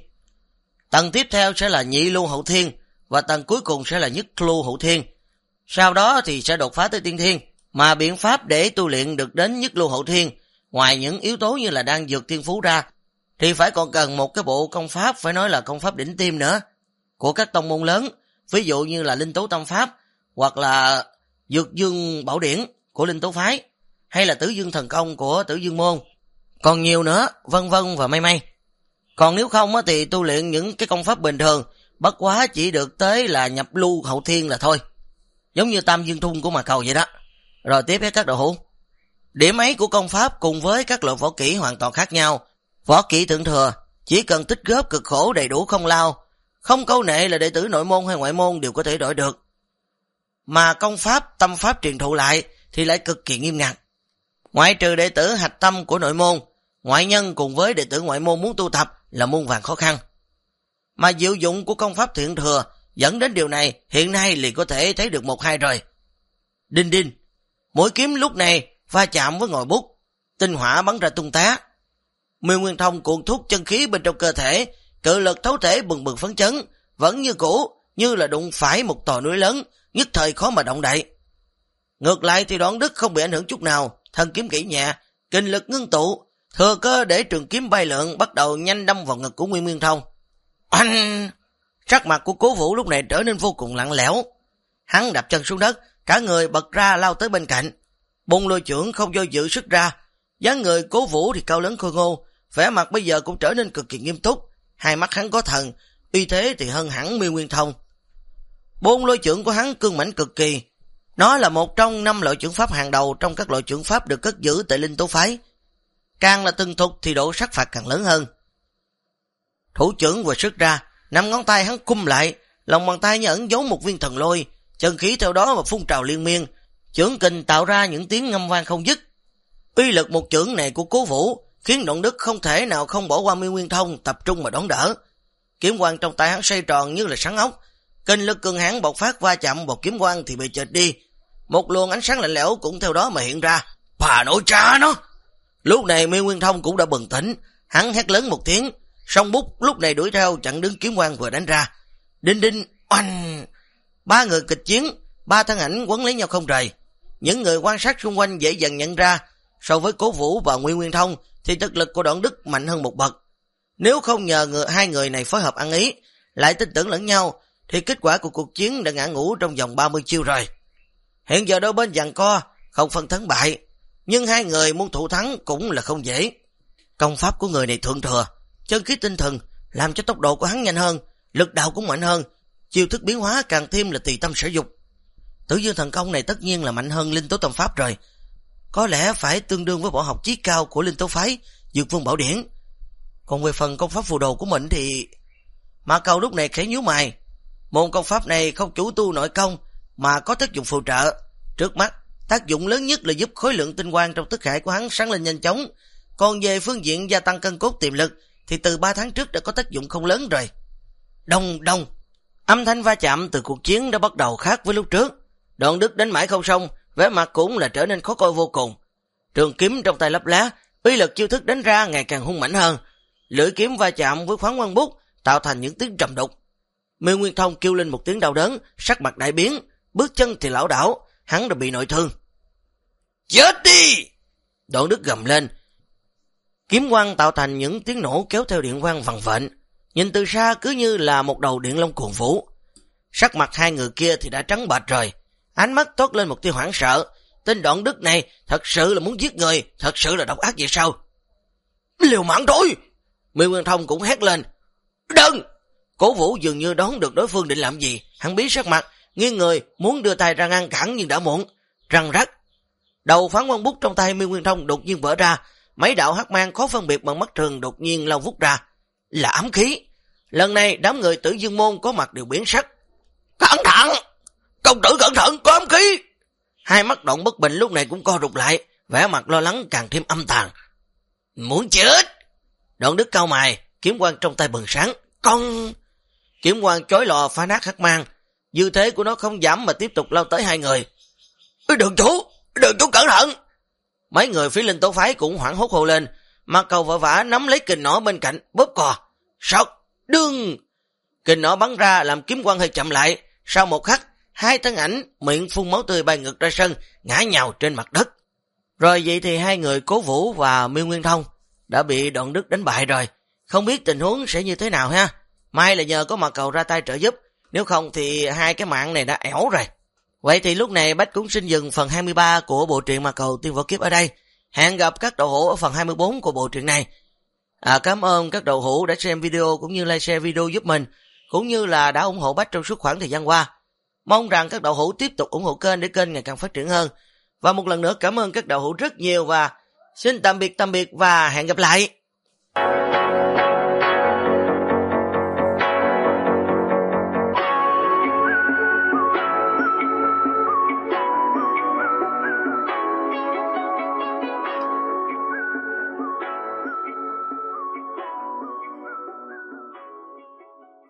Tầng tiếp theo sẽ là nhị lưu hậu thiên và tầng cuối cùng sẽ là nhất lưu hậu thiên. Sau đó thì sẽ đột phá tới tiên thiên, mà biện pháp để tu luyện được đến nhất lưu hậu thiên, ngoài những yếu tố như là đan dược tiên phú ra, thì phải còn cần một cái bộ công pháp, phải nói là công pháp đỉnh tiêm nữa, của các tông môn lớn, ví dụ như là Linh Tố Tâm Pháp, hoặc là Dược Dương Bảo Điển của Linh Tố phái, hay là Tử Dương Thần Công của Tử Dương Môn, còn nhiều nữa, vân vân và may. Còn nếu không thì tu luyện những cái công pháp bình thường, bất quá chỉ được tới là nhập lưu hậu thiên là thôi. Giống như Tam Dương Thung của Mạc Cầu vậy đó. Rồi tiếp với các đồ hữu. Điểm ấy của công pháp cùng với các loại võ kỹ hoàn toàn khác nhau. Võ kỹ thượng thừa, Chỉ cần tích góp cực khổ đầy đủ không lao, không câu nệ là đệ tử nội môn hay ngoại môn đều có thể đổi được. Mà công pháp, tâm pháp truyền thụ lại thì lại cực kỳ nghiêm ngặt. Ngoại trừ đệ tử hạch tâm của nội môn, ngoại nhân cùng với đệ tử ngoại môn muốn tu tập là muôn vàn khó khăn. Mà diệu dụng của công pháp Thượng Thừa dẫn đến điều này hiện nay liền có thể thấy được một hai rồi. Đinh đinh, mũi kiếm lúc này va chạm với ngòi bút, tinh hỏa bắn ra tung tá. Miêu Nguyên Thông cuộn thúc chân khí bên trong cơ thể, cự lực thấu thể bừng bừng phấn chấn, vẫn như cũ, như là đụng phải một tòa núi lớn, nhất thời khó mà động đậy. Ngược lại thì Đoạn Đức không bị ảnh hưởng chút nào, thân kiếm kỹ nhẹ, kinh lực ngưng tụ, thừa cơ để trường kiếm bay lượn bắt đầu nhanh đâm vào ngực của Miêu Nguyên Thông. Oanh! Sắc mặt của Cố Vũ lúc này trở nên vô cùng lạnh lẽo. Hắn đạp chân xuống đất, cả người bật ra lao tới bên cạnh. Bùng lôi trưởng không do dự sức ra, dáng người Cố Vũ thì cao lớn khôi ngô, vẻ mặt bây giờ cũng trở nên cực kỳ nghiêm túc, hai mắt hắn có thần, uy thế thì hơn hẳn Miêu Nguyên Thông. Bôn lôi trưởng của hắn cương mãnh cực kỳ, nó là một trong 5 loại trưởng pháp hàng đầu trong các loại trưởng pháp được cất giữ tại Linh Tố phái. Càng là từng thục thì độ sát phạt càng lớn hơn. Thủ trưởng vừa sức ra, 5 ngón tay hắn cung lại, lòng bàn tay như ẩn giấu một viên thần lôi, chân khí theo đó mà phun trào liên miên, chưởng kình tạo ra những tiếng ngâm vang không dứt. Uy lực một chưởng này của Cố Vũ khiến Đoạn Đức không thể nào không bỏ qua Miêu Nguyên Thông tập trung mà đón đỡ. Kiếm quang trong tay hắn xoay tròn như là sắn ốc, kinh lực cường hãn bộc phát va chạm vào kiếm quang thì bị chệch đi, một luồng ánh sáng lạnh lẽo cũng theo đó mà hiện ra. Bà nội cha nó! Lúc này Miêu Nguyên Thông cũng đã bừng tỉnh, hắn hét lớn một tiếng, song bút lúc này đuổi theo chặn đứng kiếm quang vừa đánh ra. Đinh đinh oanh! 3 người kịch chiến, 3 thân ảnh quấn lấy nhau không rời. Những người quan sát xung quanh dễ dàng nhận ra, so với Cố Vũ và Miêu Nguyên Thông thì thực lực của Đoạn Đức mạnh hơn một bậc. Nếu không nhờ hai người này phối hợp ăn ý, lại tin tưởng lẫn nhau, thì kết quả của cuộc chiến đã ngã ngũ trong vòng 30 chiêu rồi. Hiện giờ đôi bên giằng co, không phân thắng bại, nhưng hai người muốn thủ thắng cũng là không dễ. Công pháp của người này thượng thừa, chân khí tinh thần làm cho tốc độ của hắn nhanh hơn, lực đạo cũng mạnh hơn, chiêu thức biến hóa càng thêm là tùy tâm sử dụng. Tử Dương thần công này tất nhiên là mạnh hơn Linh Tố tâm pháp rồi, có lẽ phải tương đương với võ học chí cao của Linh Tố phái Dược Vương Bảo Điển. Còn về phần công pháp phù đồ của mình thì Mã Cầu lúc này khẽ nhíu mày. Môn công pháp này không chủ tu nội công mà có tác dụng phụ trợ. Trước mắt tác dụng lớn nhất là giúp khối lượng tinh quang trong thức hải của hắn sáng lên nhanh chóng, còn về phương diện gia tăng cân cốt tiềm lực thì từ 3 tháng trước đã có tác dụng không lớn rồi. Đông đông, âm thanh va chạm từ cuộc chiến đã bắt đầu khác với lúc trước. Đoạn Đức đánh mãi không xong, vẻ mặt cũng là trở nên khó coi vô cùng. Trường kiếm trong tay lấp lá, uy lực chiêu thức đánh ra ngày càng hung mãnh hơn. Lưỡi kiếm va chạm với khoáng quang bút tạo thành những tiếng trầm đục. Miêu Nguyên Thông kêu lên một tiếng đau đớn, sắc mặt đại biến, bước chân thì lảo đảo, hắn đã bị nội thương. Chết đi! Đoạn Đức gầm lên. Kiếm quang tạo thành những tiếng nổ kéo theo điện quang vằn vện, nhìn từ xa cứ như là một đầu điện long cuồng vũ. Sắc mặt hai người kia thì đã trắng bệch rồi, ánh mắt toát lên một tia hoảng sợ. Tên Đoạn Đức này thật sự là muốn giết người, thật sự là độc ác vậy sao? Liều mạng thôi! Miêu Nguyên Thông cũng hét lên. Đừng! Cố Vũ dường như đoán được đối phương định làm gì, hắn biến sắc mặt, nghiêng người muốn đưa tay ra ngăn cản nhưng đã muộn. Răng rắc, đầu phán quang bút trong tay Miêu Nguyên Thông đột nhiên vỡ ra, mấy đạo hắc mang khó phân biệt bằng mắt thường đột nhiên lao vút ra, là ám khí. Lần này đám người Tử Dương môn có mặt đều biến sắc. Cẩn thận! Công tử cẩn thận, có ám khí! Hai mắt Đoạn Bất Bình lúc này cũng co rụt lại, vẻ mặt lo lắng càng thêm âm tàn. Muốn chết! Đoạn Đức cau mày, kiếm quang trong tay bừng sáng. Con! Kiếm quang chói lò phá nát hắc mang, dư thế của nó không giảm mà tiếp tục lao tới hai người. Đường chủ cẩn thận! Mấy người phía Linh Tố phái cũng hoảng hốt hô lên, mà Cầu vội vã nắm lấy kình nỏ bên cạnh, bóp cò. Sọc! Đương! Kình nỏ bắn ra làm kiếm quang hơi chậm lại, sau một khắc, hai thân ảnh miệng phun máu tươi bay ngược ra sân, ngã nhào trên mặt đất. Rồi vậy thì hai người Cố Vũ và Miêu Nguyên Thông đã bị Đoạn Đức đánh bại rồi. Không biết tình huống sẽ như thế nào ha. May là nhờ có Mã Cầu ra tay trợ giúp, nếu không thì hai cái mạng này đã ẻo rồi. Vậy thì lúc này Bách cũng xin dừng phần 23 của bộ truyện Mã Cầu Tiên Võ Kiếp ở đây. Hẹn gặp các đầu hữu ở phần 24 của bộ truyện này. Cảm ơn các đầu hữu đã xem video cũng như like share video giúp mình, cũng như là đã ủng hộ Bách trong suốt khoảng thời gian qua. Mong rằng các đạo hữu tiếp tục ủng hộ kênh để kênh ngày càng phát triển hơn. Và một lần nữa cảm ơn các đạo hữu rất nhiều và xin tạm biệt và hẹn gặp lại.